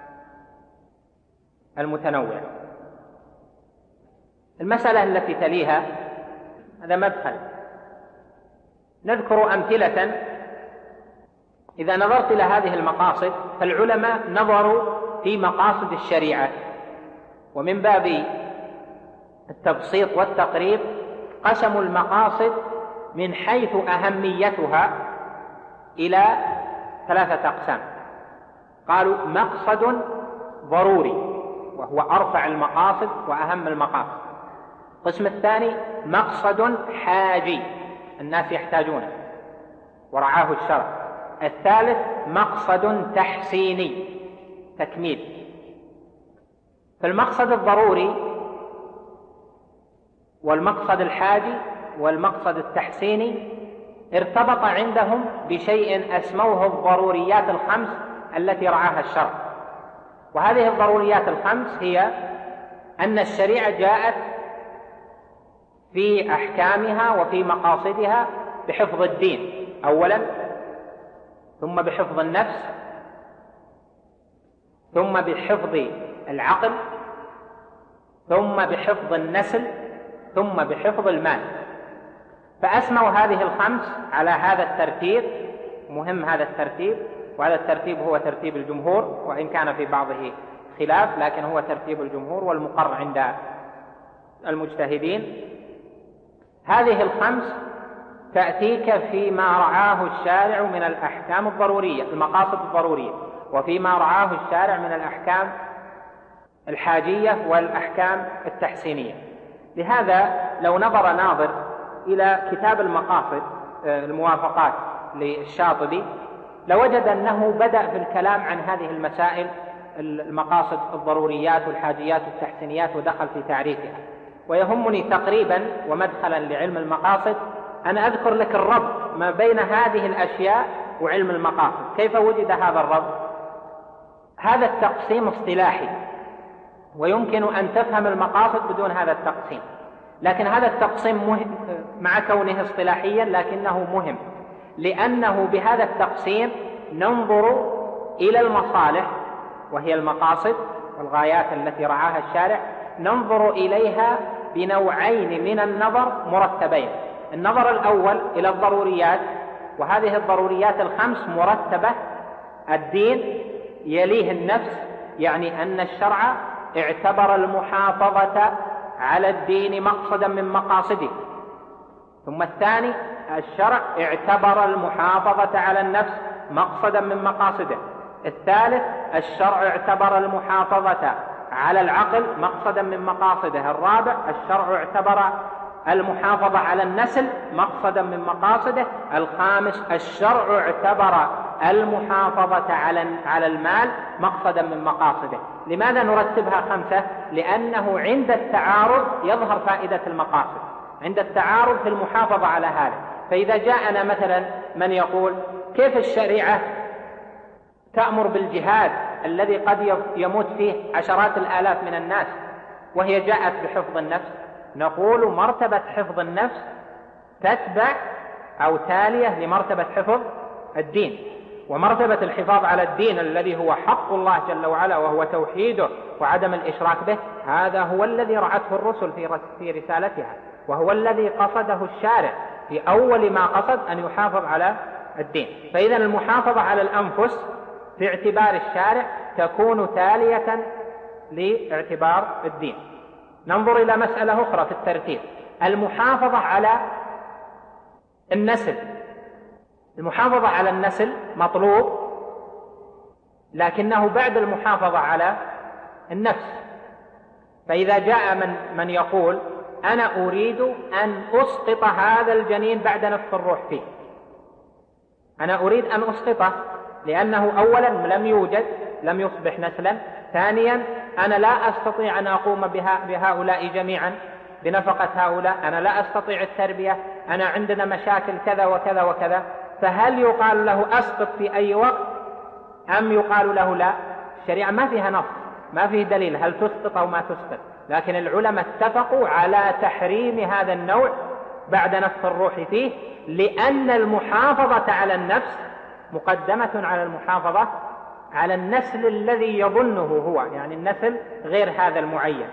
المتنوعة. المسألة التي تليها هذا مدخل، نذكر أمثلة. إذا نظرت إلى هذه المقاصد فالعلماء نظروا في مقاصد الشريعة، ومن باب التبسيط والتقريب قسموا المقاصد من حيث أهميتها إلى ثلاثة أقسام. قالوا مقصد ضروري وهو أرفع المقاصد وأهم المقاصد. القسم الثاني مقصد حاجي الناس يحتاجونه ورعاه الشرع. الثالث مقصد تحسيني تكميل. فالمقصد الضروري والمقصد الحاجي والمقصد التحسيني ارتبط عندهم بشيء أسموه الضروريات الخمس التي رعاها الشرع. وهذه الضروريات الخمس هي أن الشريعة جاءت في أحكامها وفي مقاصدها بحفظ الدين أولا، ثم بحفظ النفس، ثم بحفظ العقل، ثم بحفظ النسل، ثم بحفظ المال. فأسموا هذه الخمس على هذا الترتيب. مهم هذا الترتيب، وهذا الترتيب هو ترتيب الجمهور، وإن كان في بعضه خلاف، لكن هو ترتيب الجمهور والمقر عند المجتهدين. هذه الخمس تأتيك فيما رعاه الشارع من الأحكام الضرورية، المقاصد الضرورية، وفيما رعاه الشارع من الأحكام الحاجية والأحكام التحسينية. لهذا لو نظر ناظر إلى كتاب المقاصد الموافقات للشاطبي لوجد أنه بدأ في الكلام عن هذه المسائل، المقاصد الضروريات والحاجيات والتحسينيات، ودخل في تعريفها. ويهمني تقريبا ومدخلا لعلم المقاصد أن أذكر لك الربط ما بين هذه الأشياء وعلم المقاصد. كيف وجد هذا الربط؟ هذا التقسيم اصطلاحي، ويمكن أن تفهم المقاصد بدون هذا التقسيم، لكن هذا التقسيم مهم مع كونه اصطلاحيا، لكنه مهم، لأنه بهذا التقسيم ننظر إلى المصالح وهي المقاصد والغايات التي رعاها الشارع، ننظر إليها بنوعين من النظر مرتبين. النظر الأول إلى الضروريات، وهذه الضروريات الخمس مرتبة: الدين، يليه النفس، يعني أن الشرع اعتبر المحافظة على الدين مقصدا من مقاصده. ثم الثاني: الشرع اعتبر المحافظة على النفس مقصدا من مقاصده. الثالث: الشرع اعتبر المحافظة على العقل مقصدا من مقاصده. الرابع: الشرع اعتبر المحافظة على النسل مقصدا من مقاصده. الخامس: الشرع اعتبر المحافظة على على المال مقصدا من مقاصده. لماذا نرتبها خمسة؟ لأنه عند التعارض يظهر فائدة المقاصد، عند التعارض في المحافظة على هذا. فإذا جاءنا مثلا من يقول: كيف الشريعة تأمر بالجهاد الذي قد يموت فيه عشرات الآلاف من الناس وهي جاءت بحفظ النفس؟ نقول: مرتبة حفظ النفس تتبع أو تالية لمرتبة حفظ الدين، ومرتبة الحفاظ على الدين الذي هو حق الله جل وعلا وهو توحيده وعدم الإشراك به، هذا هو الذي رعته الرسل في رسالتها، وهو الذي قصده الشارع في أول ما قصد أن يحافظ على الدين. فإذا المحافظة على الأنفس في اعتبار الشارع تكون تالية لاعتبار الدين. ننظر إلى مسألة أخرى في الترتيب: المحافظة على النسل. المحافظة على النسل مطلوب، لكنه بعد المحافظة على النفس. فإذا جاء من, من يقول: أنا أريد أن أسقط هذا الجنين بعد نفخ الروح فيه، أنا أريد أن أسقطه لأنه أولا لم يوجد، لم يصبح نسلا. ثانيا أنا لا أستطيع أن أقوم بها بهؤلاء جميعا، بنفقة هؤلاء، أنا لا أستطيع التربية، أنا عندنا مشاكل كذا وكذا وكذا. فهل يقال له أسقط في أي وقت أم يقال له لا؟ الشريعة ما فيها نص، ما فيه دليل هل تسقط أو ما تسقط، لكن العلماء اتفقوا على تحريم هذا النوع بعد نفخ الروح فيه، لأن المحافظة على النفس مقدمة على المحافظة على النسل الذي يظنه هو، يعني النسل غير هذا المعين.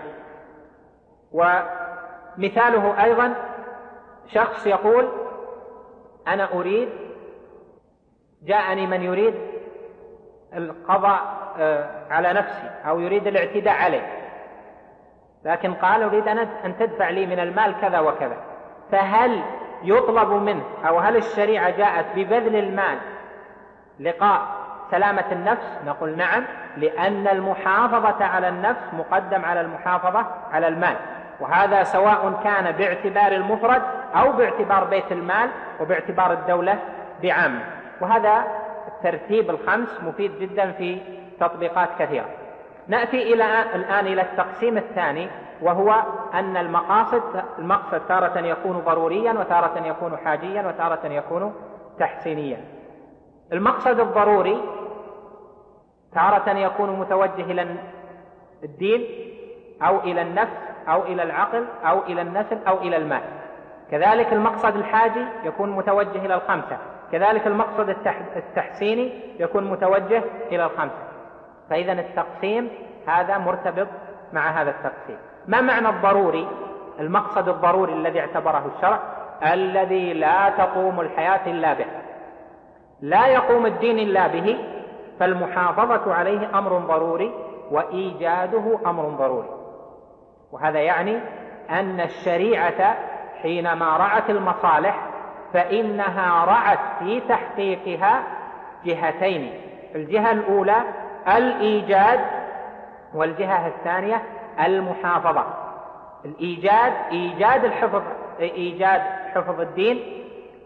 ومثاله أيضا شخص يقول: أنا أريد، جاءني من يريد القضاء على نفسي أو يريد الاعتداء علي، لكن قال: أريد أن تدفع لي من المال كذا وكذا. فهل يطلب منه أو هل الشريعة جاءت ببذل المال لقاء سلامة النفس؟ نقول: نعم، لأن المحافظة على النفس مقدم على المحافظة على المال، وهذا سواء كان باعتبار المفرد أو باعتبار بيت المال وباعتبار الدولة بعامة. وهذا الترتيب الخمس مفيد جدا في تطبيقات كثيرة. نأتي إلى الآن إلى التقسيم الثاني، وهو أن المقاصد المقصد تارة يكون ضروريا وتارة يكون حاجيا وتارة يكون تحسينيا. المقصد الضروري تارة يكون متوجه إلى الدين أو إلى النفس أو إلى العقل أو إلى النسل أو إلى المال. كذلك المقصد الحاجي يكون متوجه إلى الخمسة، كذلك المقصد التحسيني يكون متوجه إلى الخمسة. فإذا التقسيم هذا مرتبط مع هذا التقسيم. ما معنى الضروري؟ المقصد الضروري الذي اعتبره الشرع الذي لا تقوم الحياة إلا به، لا يقوم الدين إلا به، فالمحافظة عليه أمر ضروري وإيجاده أمر ضروري. وهذا يعني أن الشريعة حينما رعت المصالح فإنها رعت في تحقيقها جهتين: الجهة الأولى الإيجاد، والجهة الثانية المحافظة. الإيجاد إيجاد الحفظ إيجاد حفظ الدين،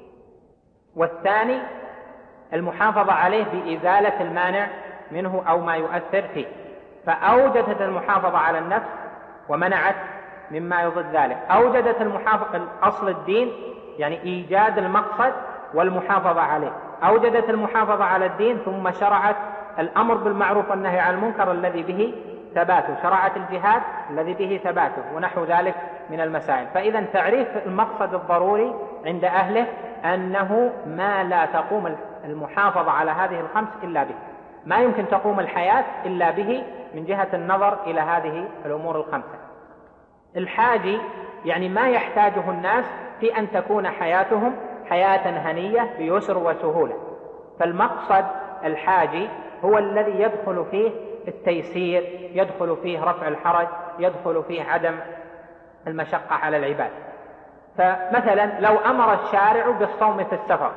والثاني المحافظة عليه بإزالة المانع منه أو ما يؤثر فيه. فأوجدت المحافظة على النفس ومنعت مما يضد ذلك. أوجدت المحافظة أصل الدين يعني إيجاد المقصد والمحافظة عليه، أوجدت المحافظة على الدين ثم شرعت الأمر بالمعروف والنهي عن المنكر الذي به ثباته، شرعت الجهاد الذي به ثباته، ونحو ذلك من المسائل. فإذا تعريف المقصد الضروري عند أهله أنه ما لا تقوم المحافظة على هذه الخمس إلا به، ما يمكن تقوم الحياة إلا به من جهة النظر إلى هذه الأمور الخمسة. الحاجي يعني ما يحتاجه الناس في أن تكون حياتهم حياة هنية بيسر وسهولة. فالمقصد الحاجي هو الذي يدخل فيه التيسير، يدخل فيه رفع الحرج، يدخل فيه عدم المشقة على العباد. فمثلا لو أمر الشارع بالصوم في السفر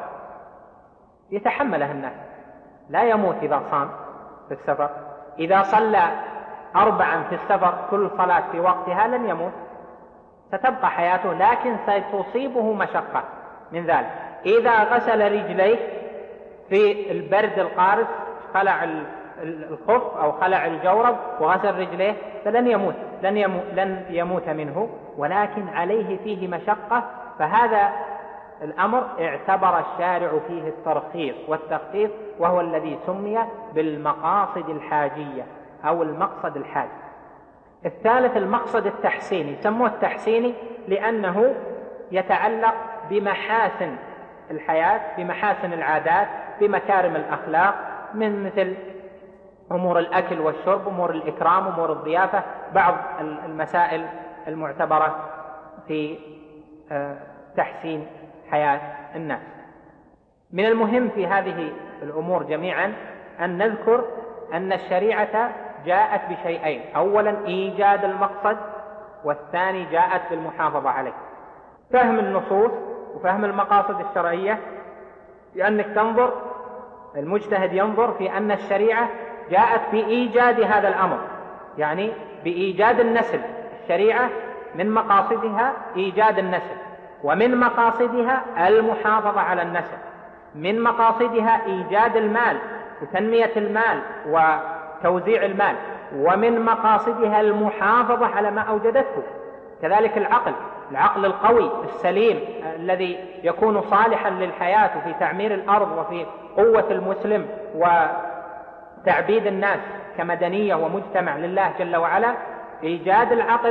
يتحمله الناس، لا يموت إذا صام في السفر. إذا صلى أربعا في السفر كل صلاة في وقتها لن يموت، ستبقى حياته، لكن ستصيبه مشقة من ذلك. إذا غسل رجليه في البرد القارس، خلع الخف أو خلع الجورب وغسل رجليه، فلن يموت لن يموت, لن يموت منه، ولكن عليه فيه مشقة. فهذا الأمر اعتبر الشارع فيه الترخيص والتخفيف، وهو الذي سمي بالمقاصد الحاجية أو المقصد الحاجي. الثالث المقصد التحسيني، سموه التحسيني لأنه يتعلق بمحاسن الحياة، بمحاسن العادات، بمكارم الأخلاق، من مثل أمور الأكل والشرب، أمور الإكرام، أمور الضيافة، بعض المسائل المعتبرة في تحسين حياة الناس. من المهم في هذه الأمور جميعا أن نذكر أن الشريعة جاءت بشيئين: أولا إيجاد المقصد، والثاني جاءت بالمحافظة عليه. فهم النصوص وفهم المقاصد الشرعية، لأنك تنظر، المجتهد ينظر في أن الشريعة جاءت بإيجاد هذا الأمر، يعني بإيجاد النسل. الشريعة من مقاصدها إيجاد النسل، ومن مقاصدها المحافظة على النسل، من مقاصدها إيجاد المال وتنمية المال وتوزيع المال، ومن مقاصدها المحافظة على ما أوجدته. كذلك العقل العقل القوي السليم الذي يكون صالحا للحياة في تعمير الأرض وفي قوة المسلم وتعبيد الناس كمدنية ومجتمع لله جل وعلا. إيجاد العقل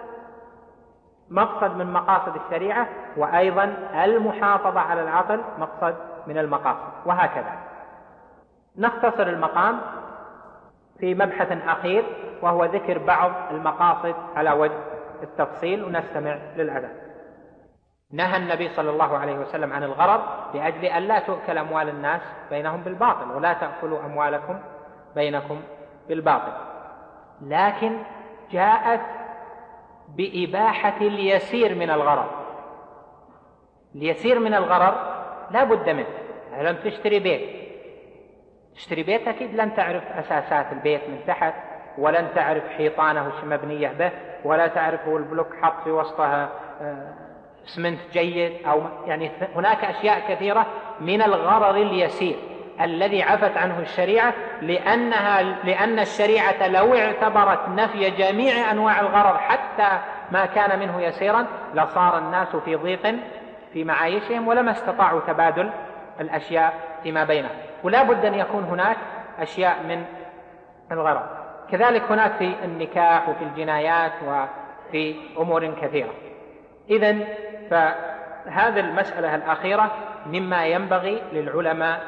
مقصد من مقاصد الشريعة، وأيضا المحافظة على العقل مقصد من المقاصد، وهكذا. نختصر المقام في مبحث أخير، وهو ذكر بعض المقاصد على وجه التفصيل، ونستمع للأذان. نهى النبي صلى الله عليه وسلم عن الغرض لأجل أن لا تؤكل أموال الناس بينهم بالباطل، ولا تأكلوا أموالكم بينكم بالباطل، لكن جاءت بإباحة اليسير من الغرض. اليسير من الغرض لا بد منه. لم تشتري بيت، تشتري بيت أكيد لن تعرف أساسات البيت من تحت، ولن تعرف حيطانه وش مبنية به، ولا تعرف هو البلوك حط في وسطها اسمنت جيد، أو يعني هناك أشياء كثيرة من الغرر اليسير الذي عفت عنه الشريعة، لأنها لأن الشريعة لو اعتبرت نفي جميع أنواع الغرر حتى ما كان منه يسيرا لصار الناس في ضيق في معايشهم، ولما استطاعوا تبادل الأشياء فيما بينهم. ولا بد أن يكون هناك أشياء من الغرر. كذلك هناك في النكاح وفي الجنايات في أمور كثيرة. إذن فهذه المسألة الأخيرة مما ينبغي للعلماء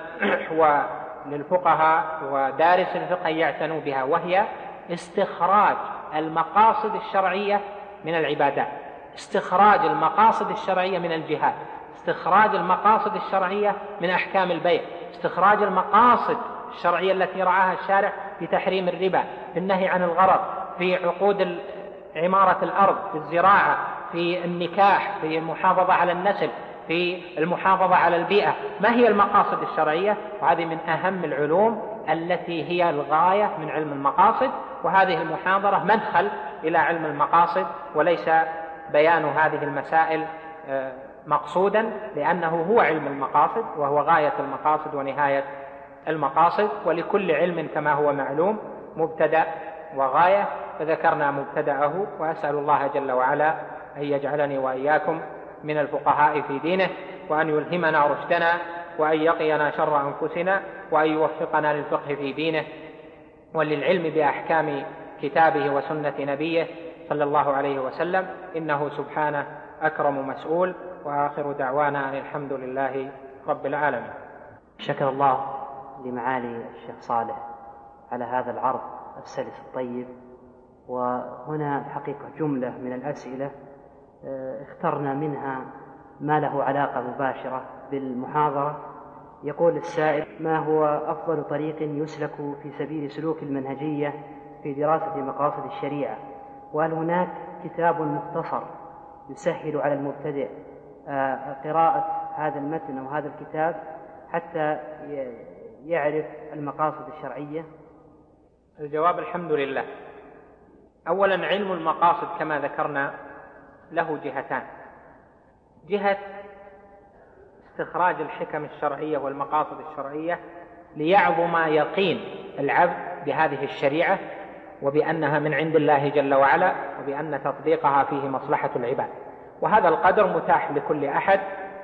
وللفقهاء ودارس الفقه يعتنوا بها، وهي استخراج المقاصد الشرعية من العبادات، استخراج المقاصد الشرعية من الجهاد، استخراج المقاصد الشرعية من أحكام البيع، استخراج المقاصد الشرعية التي رعاها الشارع في تحريم الربا، في النهي عن الغرض، في عقود عمارة الأرض، في الزراعة، في النكاح، في المحافظة على النسل، في المحافظة على البيئة. ما هي المقاصد الشرعية؟ وهذه من أهم العلوم التي هي الغاية من علم المقاصد، وهذه المحاضرة مدخل إلى علم المقاصد، وليس بيان هذه المسائل مقصودا، لأنه هو علم المقاصد وهو غاية المقاصد ونهاية المقاصد، ولكل علم كما هو معلوم مبتدأ وغاية، فذكرنا مبتدأه، وأسأل الله جل وعلا أن يجعلني وإياكم من الفقهاء في دينه، وأن يلهمنا رشدنا، وأن يقينا شر أنفسنا، وأن يوفقنا للفقه في دينه وللعلم بأحكام كتابه وسنة نبيه صلى الله عليه وسلم، إنه سبحانه أكرم مسؤول. وآخر دعوانا أن الحمد لله رب العالمين. شكر الله لمعالي الشيخ صالح على هذا العرض السلس الطيب. وهنا حقيقة جملة من الأسئلة اخترنا منها ما له علاقة مباشرة بالمحاضرة. يقول السائل: ما هو أفضل طريق يسلك في سبيل سلوك المنهجية في دراسة مقاصد الشريعة؟ وهل هناك كتاب مختصر يسهل على المبتدئ قراءة هذا المتن أو هذا الكتاب حتى يعرف المقاصد الشرعية؟ الجواب: الحمد لله. أولا، علم المقاصد كما ذكرنا له جهتان: جهة استخراج الحكم الشرعية والمقاصد الشرعية ليعظم يقين العبد بهذه الشريعة وبأنها من عند الله جل وعلا، وبأن تطبيقها فيه مصلحة العباد، وهذا القدر متاح لكل أحد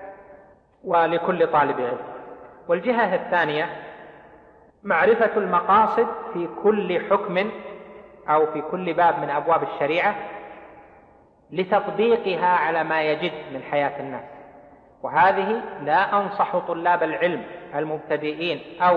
ولكل طالب علم. والجهة الثانية معرفة المقاصد في كل حكم أو في كل باب من أبواب الشريعة لتطبيقها على ما يجد من حياة الناس. وهذه لا أنصح طلاب العلم المبتدئين أو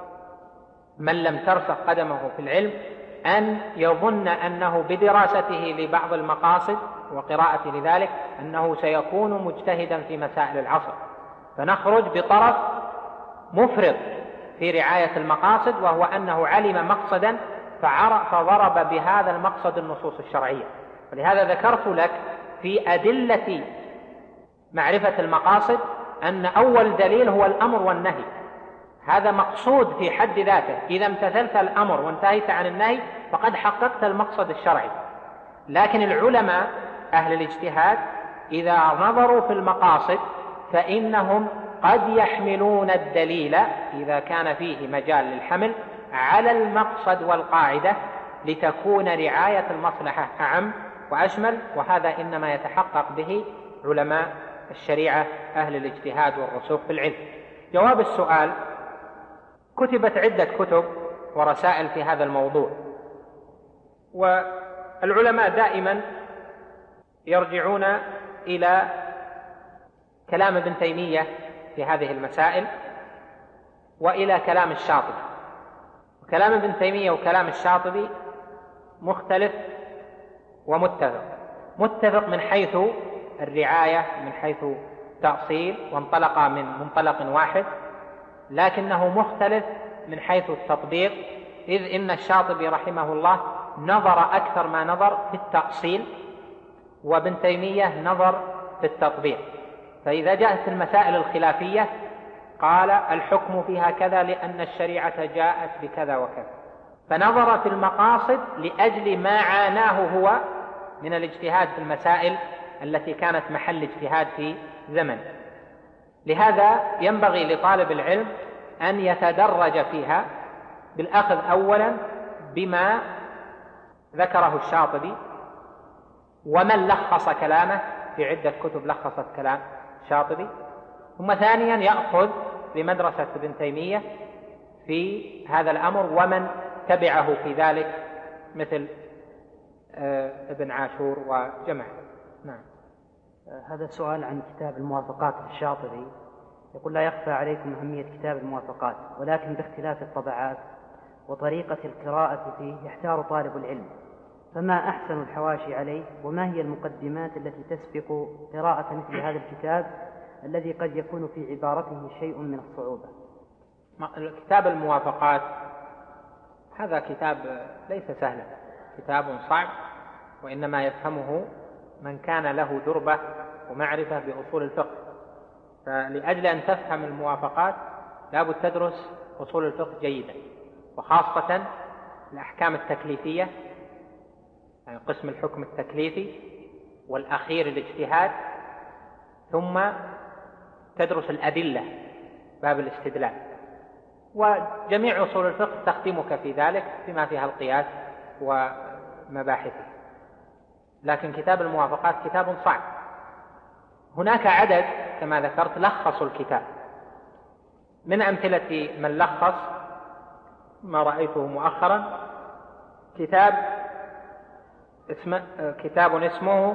من لم ترسخ قدمه في العلم أن يظن أنه بدراسته لبعض المقاصد وقراءة لذلك أنه سيكون مجتهدا في مسائل العصر، فنخرج بطرف مفرط في رعاية المقاصد، وهو أنه علم مقصدا فضرب بهذا المقصد النصوص الشرعية. ولهذا ذكرت لك في أدلة معرفة المقاصد أن أول دليل هو الأمر والنهي، هذا مقصود في حد ذاته. إذا امتثلت الأمر وانتهيت عن النهي فقد حققت المقصد الشرعي. لكن العلماء أهل الاجتهاد إذا نظروا في المقاصد فإنهم قد يحملون الدليل إذا كان فيه مجال للحمل على المقصد والقاعدة لتكون رعاية المصلحة أعم وأشمل، وهذا إنما يتحقق به علماء الشريعة أهل الاجتهاد والرسوخ في العلم. جواب السؤال: كتبت عدة كتب ورسائل في هذا الموضوع، والعلماء دائما يرجعون إلى كلام ابن تيمية في هذه المسائل وإلى كلام الشاطبي. وكلام ابن تيمية وكلام الشاطبي مختلف ومتفق، متفق من حيث الرعاية من حيث تأصيل وانطلق من منطلق واحد، لكنه مختلف من حيث التطبيق، إذ إن الشاطبي رحمه الله نظر أكثر ما نظر في التأصيل، وابن تيمية نظر في التطبيق. فإذا جاءت المسائل الخلافية قال الحكم فيها كذا لأن الشريعة جاءت بكذا وكذا، فنظر في المقاصد لأجل ما عاناه هو من الاجتهاد في المسائل التي كانت محل اجتهاد في زمن. لهذا ينبغي لطالب العلم أن يتدرج فيها بالأخذ أولا بما ذكره الشاطبي ومن لخص كلامه في عدة كتب لخصت كلام الشاطبي، ثم ثانيا يأخذ بمدرسة ابن تيمية في هذا الأمر ومن تبعه في ذلك مثل ابن عاشور وجمع. نعم. هذا سؤال عن كتاب الموافقات للشاطبي، يقول: لا يخفى عليكم أهمية كتاب الموافقات، ولكن باختلاف الطبعات وطريقة القراءة فيه يحتار طالب العلم، فما أحسن الحواشي عليه، وما هي المقدمات التي تسبق قراءة مثل هذا الكتاب الذي قد يكون في عبارته شيء من الصعوبة؟ كتاب الموافقات هذا كتاب ليس سهلا، كتاب صعب، وإنما يفهمه من كان له دربة ومعرفة بأصول الفقه. فلأجل أن تفهم الموافقات لابد تدرس أصول الفقه جيدا، وخاصة الأحكام التكليفية، يعني قسم الحكم التكليفي، والأخير الاجتهاد، ثم تدرس الأدلة باب الاستدلال، وجميع أصول الفقه تخدمك في ذلك بما فيها القياس ومباحثه. لكن كتاب الموافقات كتاب صعب. هناك عدد كما ذكرت لخصوا الكتاب. من أمثلة من لخص ما رأيته مؤخرا كتاب اسمه كتاب اسمه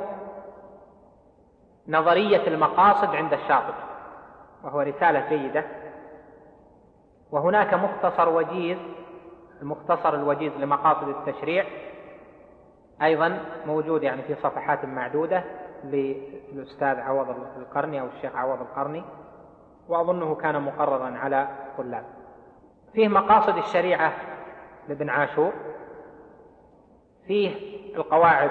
نظرية المقاصد عند الشاطبي، وهو رسالة جيدة. وهناك مختصر وجيز، المختصر الوجيز لمقاصد التشريع، أيضا موجود يعني في صفحات معدودة للأستاذ عوض القرني أو الشيخ عوض القرني، وأظنه كان مقررا على الطلاب. فيه مقاصد الشريعة لابن عاشور، فيه القواعد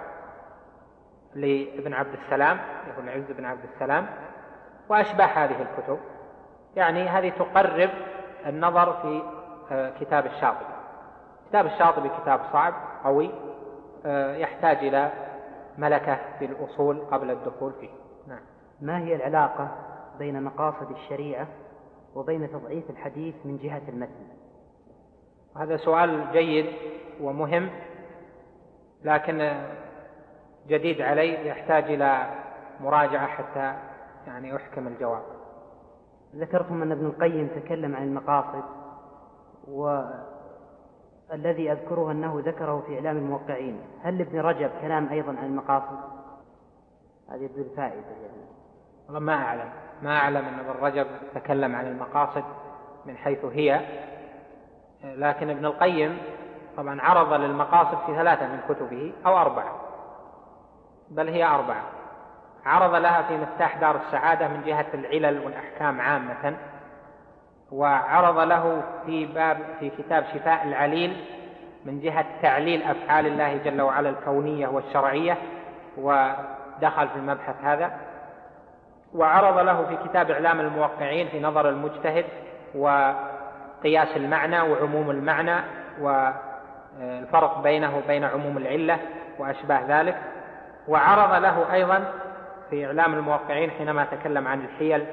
لابن عبد السلام ابن العز بن عبد السلام وأشباه هذه الكتب. يعني هذه تقرب النظر في كتاب الشاطبي. كتاب الشاطبي كتاب صعب قوي، يحتاج إلى ملكة في الأصول قبل الدخول فيه. نعم. ما هي العلاقة بين مقاصد الشريعة وبين تضعيف الحديث من جهة المتن؟ هذا سؤال جيد ومهم، لكن جديد علي، يحتاج إلى مراجعة حتى يعني أحكم الجواب. ذكرتم أن ابن القيم تكلم عن المقاصد، والذي أذكره أنه ذكره في إعلام الموقعين. هل ابن رجب كلام أيضا عن المقاصد؟ هذه بدون فائدة يعني. والله ما أعلم ما أعلم أن ابن رجب تكلم عن المقاصد من حيث هي، لكن ابن القيم طبعا عرض للمقاصد في ثلاثة من كتبه أو أربعة، بل هي أربعة. عرض لها في مفتاح دار السعادة من جهة العلل والأحكام عامة، وعرض له في باب في كتاب شفاء العليل من جهة تعليل أفعال الله جل وعلا الكونية والشرعية، ودخل في المبحث هذا. وعرض له في كتاب إعلام الموقعين في نظر المجتهد وقياس المعنى وعموم المعنى والفرق بينه وبين عموم العلة وأشباه ذلك. وعرض له أيضا في إعلام الموقعين حينما تكلم عن الحيل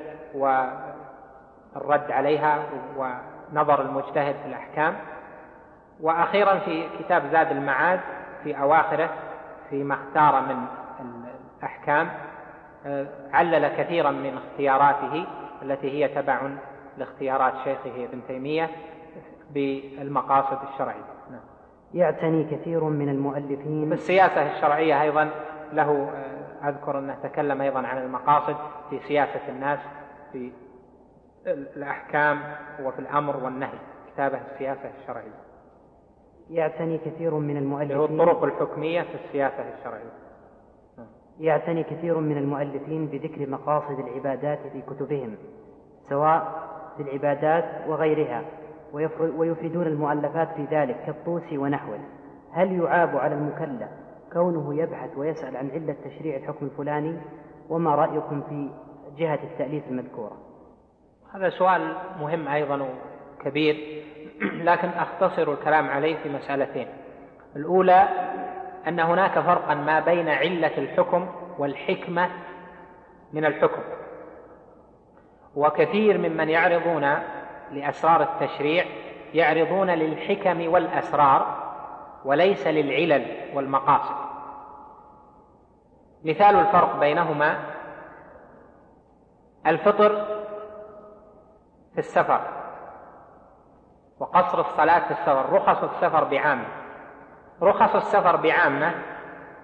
والرد عليها ونظر المجتهد في الأحكام. وأخيرا في كتاب زاد المعاد في أواخره فيما اختار من الأحكام علل كثيرا من اختياراته التي هي تبع لاختيارات شيخه ابن تيمية بالمقاصد الشرعية. نعم. يعتني كثير من المؤلفين في السياسة الشرعية أيضا له، أذكر أنه تكلم أيضا عن المقاصد في سياسة الناس في الأحكام وفي الأمر والنهي، كتابه السياسة الشرعية. يعتني كثير من المؤلفين له الطرق الحكمية في السياسة الشرعية. يعتني كثير من المؤلفين بذكر مقاصد العبادات في كتبهم، سواء في العبادات وغيرها، ويفردون المؤلفات في ذلك كالطوسي ونحوه. هل يعاب على المكلف كونه يبحث ويسأل عن علة تشريع الحكم الفلاني؟ وما رأيكم في جهة التأليف المذكورة؟ هذا سؤال مهم أيضا وكبير، لكن أختصر الكلام عليه في مسألتين. الأولى أن هناك فرقا ما بين علة الحكم والحكمة من الحكم، وكثير ممن يعرضون لأسرار التشريع يعرضون للحكم والأسرار وليس للعلل والمقاصد. مثال الفرق بينهما الفطر في السفر وقصر الصلاة في السفر. رخص السفر بعامة رخص السفر بعامة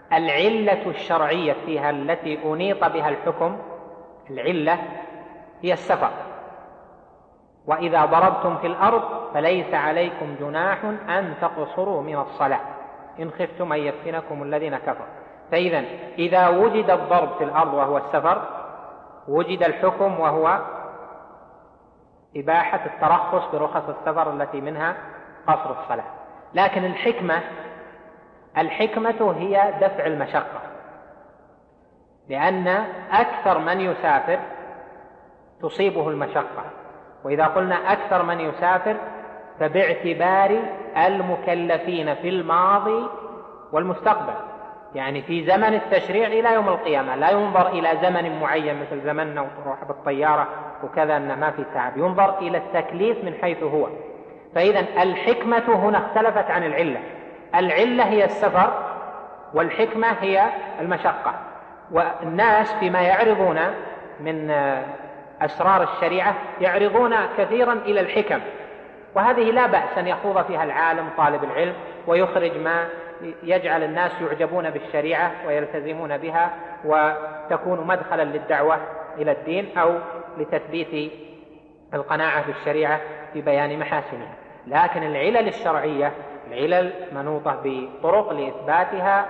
العلة الشرعية فيها التي أنيط بها الحكم، العلة هي السفر. وإذا ضربتم في الأرض فليس عليكم جناح أن تقصروا من الصلاة إن خفتم أن يفتنكم الذين كفروا. فإذا إذا وجد الضرب في الأرض وهو السفر، وجد الحكم وهو إباحة الترخص برخص السفر التي منها قصر الصلاة. لكن الحكمة الحكمة هي دفع المشقة، لأن أكثر من يسافر تصيبه المشقة. وإذا قلنا أكثر من يسافر فباعتبار المكلفين في الماضي والمستقبل، يعني في زمن التشريع إلى يوم القيامة، لا ينظر إلى زمن معين مثل زمننا وتروح بالطيارة وكذا أن ما في تعب، ينظر إلى التكليف من حيث هو. فإذا الحكمة هنا اختلفت عن العلة. العلة هي السفر والحكمة هي المشقة. والناس فيما يعرضون من أسرار الشريعة يعرضون كثيرا إلى الحكم، وهذه لا بأس أن يخوض فيها العالم طالب العلم ويخرج ما يجعل الناس يعجبون بالشريعة ويلتزمون بها وتكون مدخلا للدعوة إلى الدين أو لتثبيت القناعة بالشريعة في بيان محاسنها. لكن العلل الشرعية العلل منوطة بطرق لإثباتها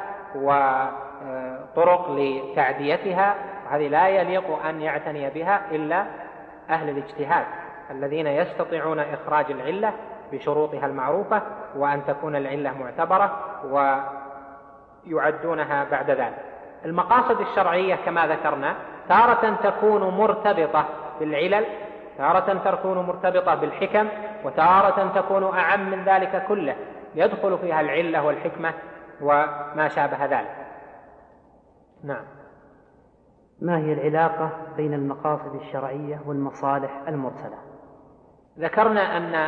وطرق لتعديتها، وهذه لا يليق أن يعتني بها إلا أهل الاجتهاد الذين يستطيعون إخراج العلة بشروطها المعروفة وأن تكون العلة معتبرة ويعدونها بعد ذلك. المقاصد الشرعية كما ذكرنا تارة تكون مرتبطة بالعلل، تارة تكون مرتبطة بالحكم، وتارة تكون أعم من ذلك كله يدخل فيها العلة والحكمة وما شابه ذلك. نعم. ما هي العلاقة بين المقاصد الشرعية والمصالح المرسلة؟ ذكرنا أن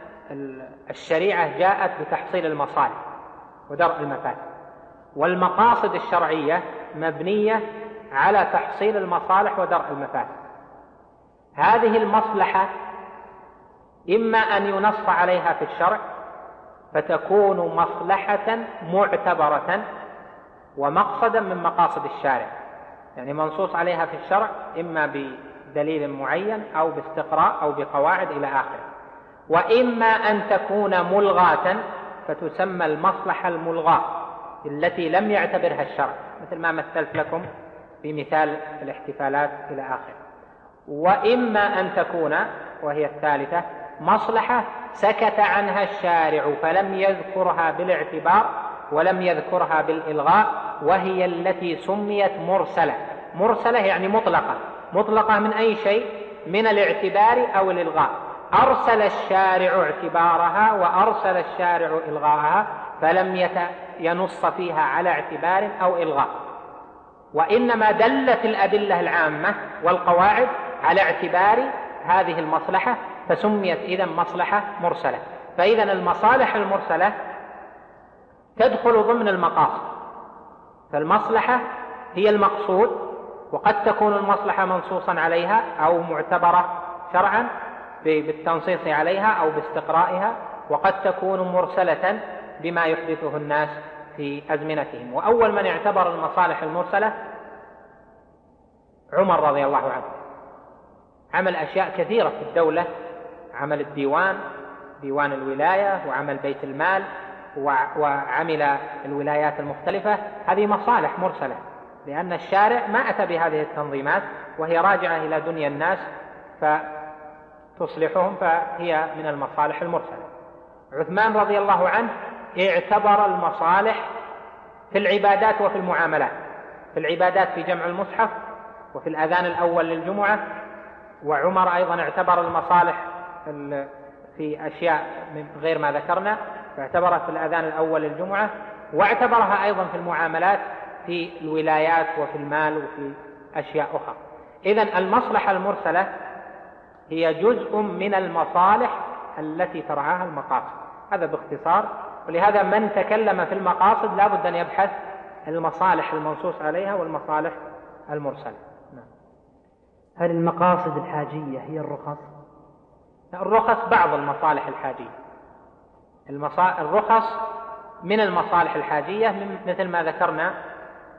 الشريعة جاءت بتحصيل المصالح ودرء المفاسد، والمقاصد الشرعية مبنية على تحصيل المصالح ودرء المفاسد. هذه المصلحة إما أن ينص عليها في الشرع فتكون مصلحة معتبرة ومقصدا من مقاصد الشارع، يعني منصوص عليها في الشرع إما بدليل معين أو باستقراء أو بقواعد إلى آخره، وإما أن تكون ملغاة فتسمى المصلحة الملغاة التي لم يعتبرها الشرع، مثل ما مثلت لكم في مثال الاحتفالات إلى آخره. وإما أن تكون وهي الثالثة مصلحة سكت عنها الشارع فلم يذكرها بالاعتبار ولم يذكرها بالإلغاء، وهي التي سميت مرسلة. مرسلة يعني مطلقة، مطلقة من أي شيء؟ من الاعتبار أو الإلغاء. أرسل الشارع اعتبارها وأرسل الشارع إلغاءها فلم ينص فيها على اعتبار أو إلغاء، وإنما دلت الأدلة العامة والقواعد على اعتبار هذه المصلحة فسميت إذن مصلحة مرسلة. فإذا المصالح المرسلة تدخل ضمن المقاصد، فالمصلحة هي المقصود، وقد تكون المصلحة منصوصا عليها أو معتبرة شرعا بالتنصيص عليها أو باستقرائها، وقد تكون مرسلة بما يحدثه الناس في أزمنتهم. وأول من اعتبر المصالح المرسلة عمر رضي الله عنه، عمل أشياء كثيرة في الدولة، عمل الديوان، ديوان الولاية، وعمل بيت المال، وعمل الولايات المختلفة. هذه مصالح مرسلة لأن الشارع ما أتى بهذه التنظيمات وهي راجعة إلى دنيا الناس فتصلحهم، فهي من المصالح المرسلة. عثمان رضي الله عنه اعتبر المصالح في العبادات وفي المعاملات، في العبادات في جمع المصحف وفي الأذان الأول للجمعة. وعمر أيضا اعتبر المصالح في أشياء غير ما ذكرنا، فاعتبرها في الأذان الأول للجمعة، واعتبرها أيضا في المعاملات في الولايات وفي المال وفي أشياء أخرى. إذن المصلحة المرسلة هي جزء من المصالح التي ترعاها المقاصد، هذا باختصار. ولهذا من تكلم في المقاصد لا بد أن يبحث المصالح المنصوص عليها والمصالح المرسلة. هل المقاصد الحاجية هي الرخص؟ الرخص بعض المصالح الحاجية. الرخص من المصالح الحاجية مثل ما ذكرنا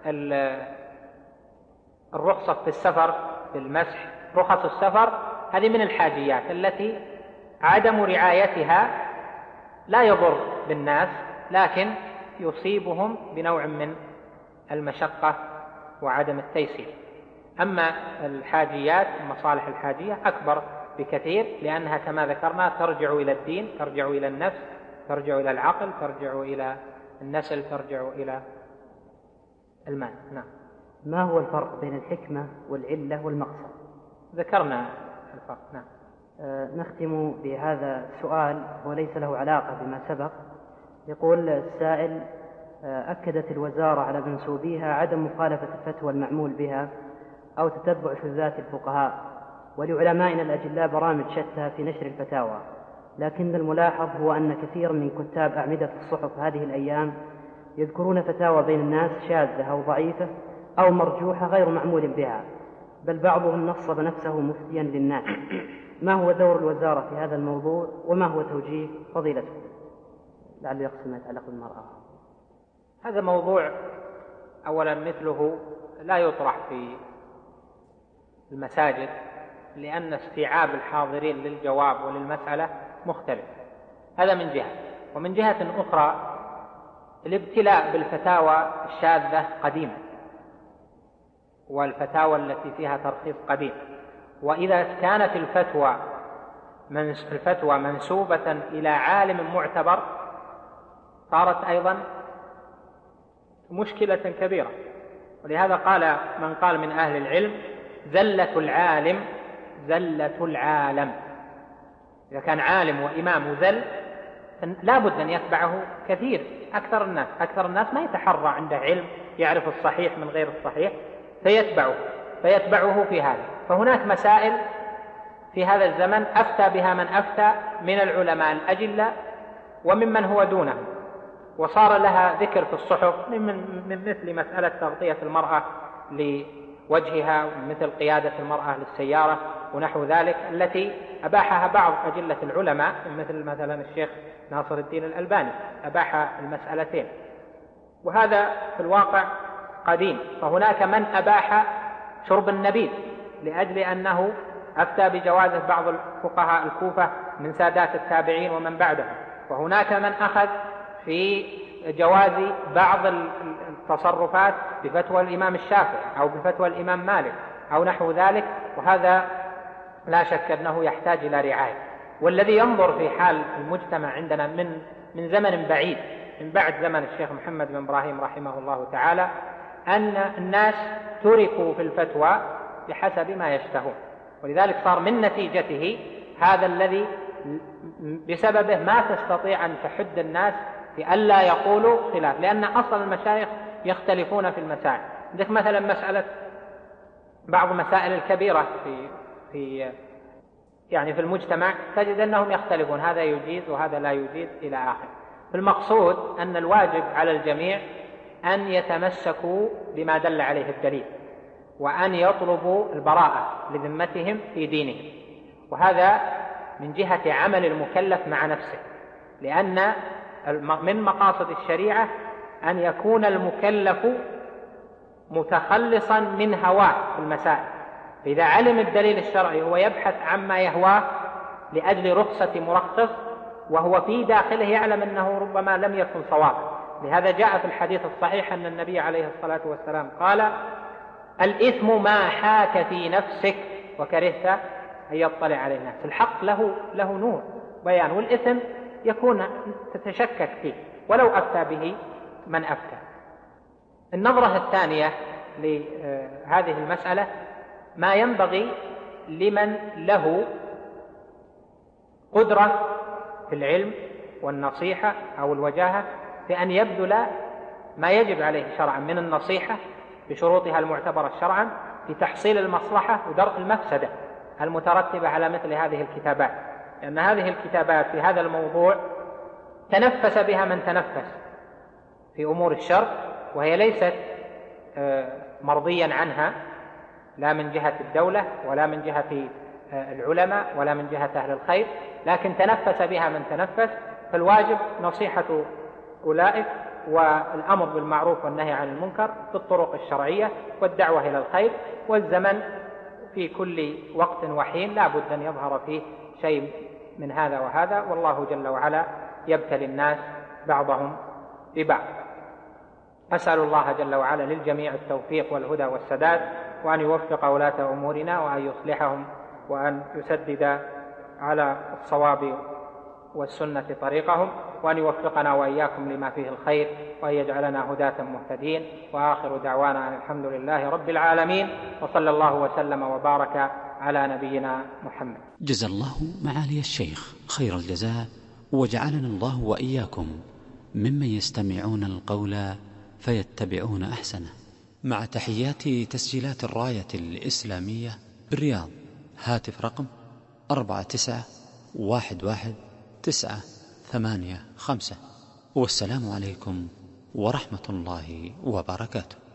الرخصة في السفر بالمسح، رخص السفر هذه من الحاجيات التي عدم رعايتها لا يضر بالناس لكن يصيبهم بنوع من المشقة وعدم التيسير. أما الحاجيات المصالح الحاجية أكبر بكثير، لأنها كما ذكرنا ترجع إلى الدين، ترجع إلى النفس، ترجع إلى العقل، ترجع إلى النسل، ترجع إلى المال. نعم. ما هو الفرق بين الحكمة والعلة والمقصد؟ ذكرنا الفرق. نعم. آه نختم بهذا السؤال وليس له علاقة بما سبق. يقول السائل: آه أكدت الوزارة على منسوبيها عدم مخالفة الفتوى المعمول بها أو تتبع شذات الفقهاء، ولعلمائنا الأجلاء برامج شتى في نشر الفتاوى، لكن الملاحظ هو أن كثير من كتاب أعمدة الصحف هذه الأيام يذكرون فتاوى بين الناس شاذة أو ضعيفة أو مرجوحة غير معمول بها، بل بعضهم نصب نفسه مفتيا للناس. ما هو دور الوزارة في هذا الموضوع وما هو توجيه فضيلته؟ لعله يقصد ما يتعلق بالمرأة. هذا موضوع أولا مثله لا يطرح في المساجد، لأن استيعاب الحاضرين للجواب وللمسألة مختلف. هذا من جهة. ومن جهة أخرى الابتلاء بالفتاوى الشاذة قديم، والفتاوى التي فيها ترخيص قديم. وإذا كانت الفتوى الفتوى منسوبة إلى عالم معتبر صارت أيضا مشكلة كبيرة. ولهذا قال من قال من أهل العلم: زلة العالم زلة العالم. إذا كان عالم وإمام زل لا بد أن يتبعه كثير أكثر الناس. أكثر الناس ما يتحرى عنده علم يعرف الصحيح من غير الصحيح فيتبعه فيتبعه في هذا. فهناك مسائل في هذا الزمن أفتى بها من أفتى من العلماء الأجلة وممن هو دونه، وصار لها ذكر في الصحف من مثل مسألة تغطية المرأة لوجهها، ومثل قيادة المرأة للسيارة ونحو ذلك، التي أباحها بعض أجلة العلماء مثل مثلا الشيخ ناصر الدين الألباني أباح المسألتين. وهذا في الواقع قديم. فهناك من أباح شرب النبيذ لأجل أنه أفتى بجوازه بعض الفقهاء الكوفة من سادات التابعين ومن بعدهم. وهناك من أخذ في جواز بعض التصرفات بفتوى الإمام الشافعي أو بفتوى الإمام مالك أو نحو ذلك، وهذا لا شك أنه يحتاج إلى رعاية. والذي ينظر في حال المجتمع عندنا من من زمن بعيد من بعد زمن الشيخ محمد بن إبراهيم رحمه الله تعالى أن الناس تركوا في الفتوى بحسب ما يشتهون، ولذلك صار من نتيجته هذا الذي بسببه ما تستطيع أن تحد الناس في ألا يقولوا خلاف، لأن أصل المشايخ يختلفون في المسائل. عندك مثلا مسألة بعض مسائل الكبيرة في في يعني في المجتمع تجد أنهم يختلفون، هذا يجيز وهذا لا يجيز إلى آخر. المقصود أن الواجب على الجميع أن يتمسكوا بما دل عليه الدليل، وأن يطلبوا البراءة لذمتهم في دينهم، وهذا من جهة عمل المكلف مع نفسه، لأن من مقاصد الشريعة أن يكون المكلف متخلصا من هواه في المسائل. فإذا علم الدليل الشرعي هو يبحث عما يهواه لأجل رخصة مرخص، وهو في داخله يعلم أنه ربما لم يكن صوابا. لهذا جاء في الحديث الصحيح أن النبي عليه الصلاة والسلام قال: الإثم ما حاك في نفسك وكرهت أن يطلع عليه الناس. الحق له له نور بيان، والإثم يكون تتشكك فيه ولو أفتى به من أفتى. النظرة الثانية لهذه المسألة ما ينبغي لمن له قدرة في العلم والنصيحة أو الوجاهة في أن يبذل ما يجب عليه شرعا من النصيحة بشروطها المعتبرة شرعا في تحصيل المصلحة ودرء المفسدة المترتبة على مثل هذه الكتابات، لأن هذه الكتابات في هذا الموضوع تنفس بها من تنفس في أمور الشرع، وهي ليست مرضيا عنها لا من جهة الدولة ولا من جهة العلماء ولا من جهة أهل الخير، لكن تنفس بها من تنفس. فالواجب نصيحة أولئك والأمر بالمعروف والنهي عن المنكر بالطرق الشرعية والدعوة إلى الخير. والزمن في كل وقت وحين لا بد أن يظهر فيه شيء من هذا وهذا، والله جل وعلا يبتلي الناس بعضهم ببعض. أسأل الله جل وعلا للجميع التوفيق والهدى والسداد، وأن يوفق ولاة أمورنا وأن يصلحهم وأن يسدد على الصواب والسنة طريقهم، وأن يوفقنا وإياكم لما فيه الخير، وأن يجعلنا هداة مهتدين. وآخر دعوانا أن الحمد لله رب العالمين، وصلى الله وسلم وبارك على نبينا محمد. جزا الله معالي الشيخ خير الجزاء، وجعلنا الله وإياكم ممن يستمعون القول فيتبعون أحسنه. مع تحيات تسجيلات الراية الإسلامية بالرياض، هاتف رقم أربعة تسعة واحد واحد تسعة ثمانية خمسة. والسلام عليكم ورحمة الله وبركاته.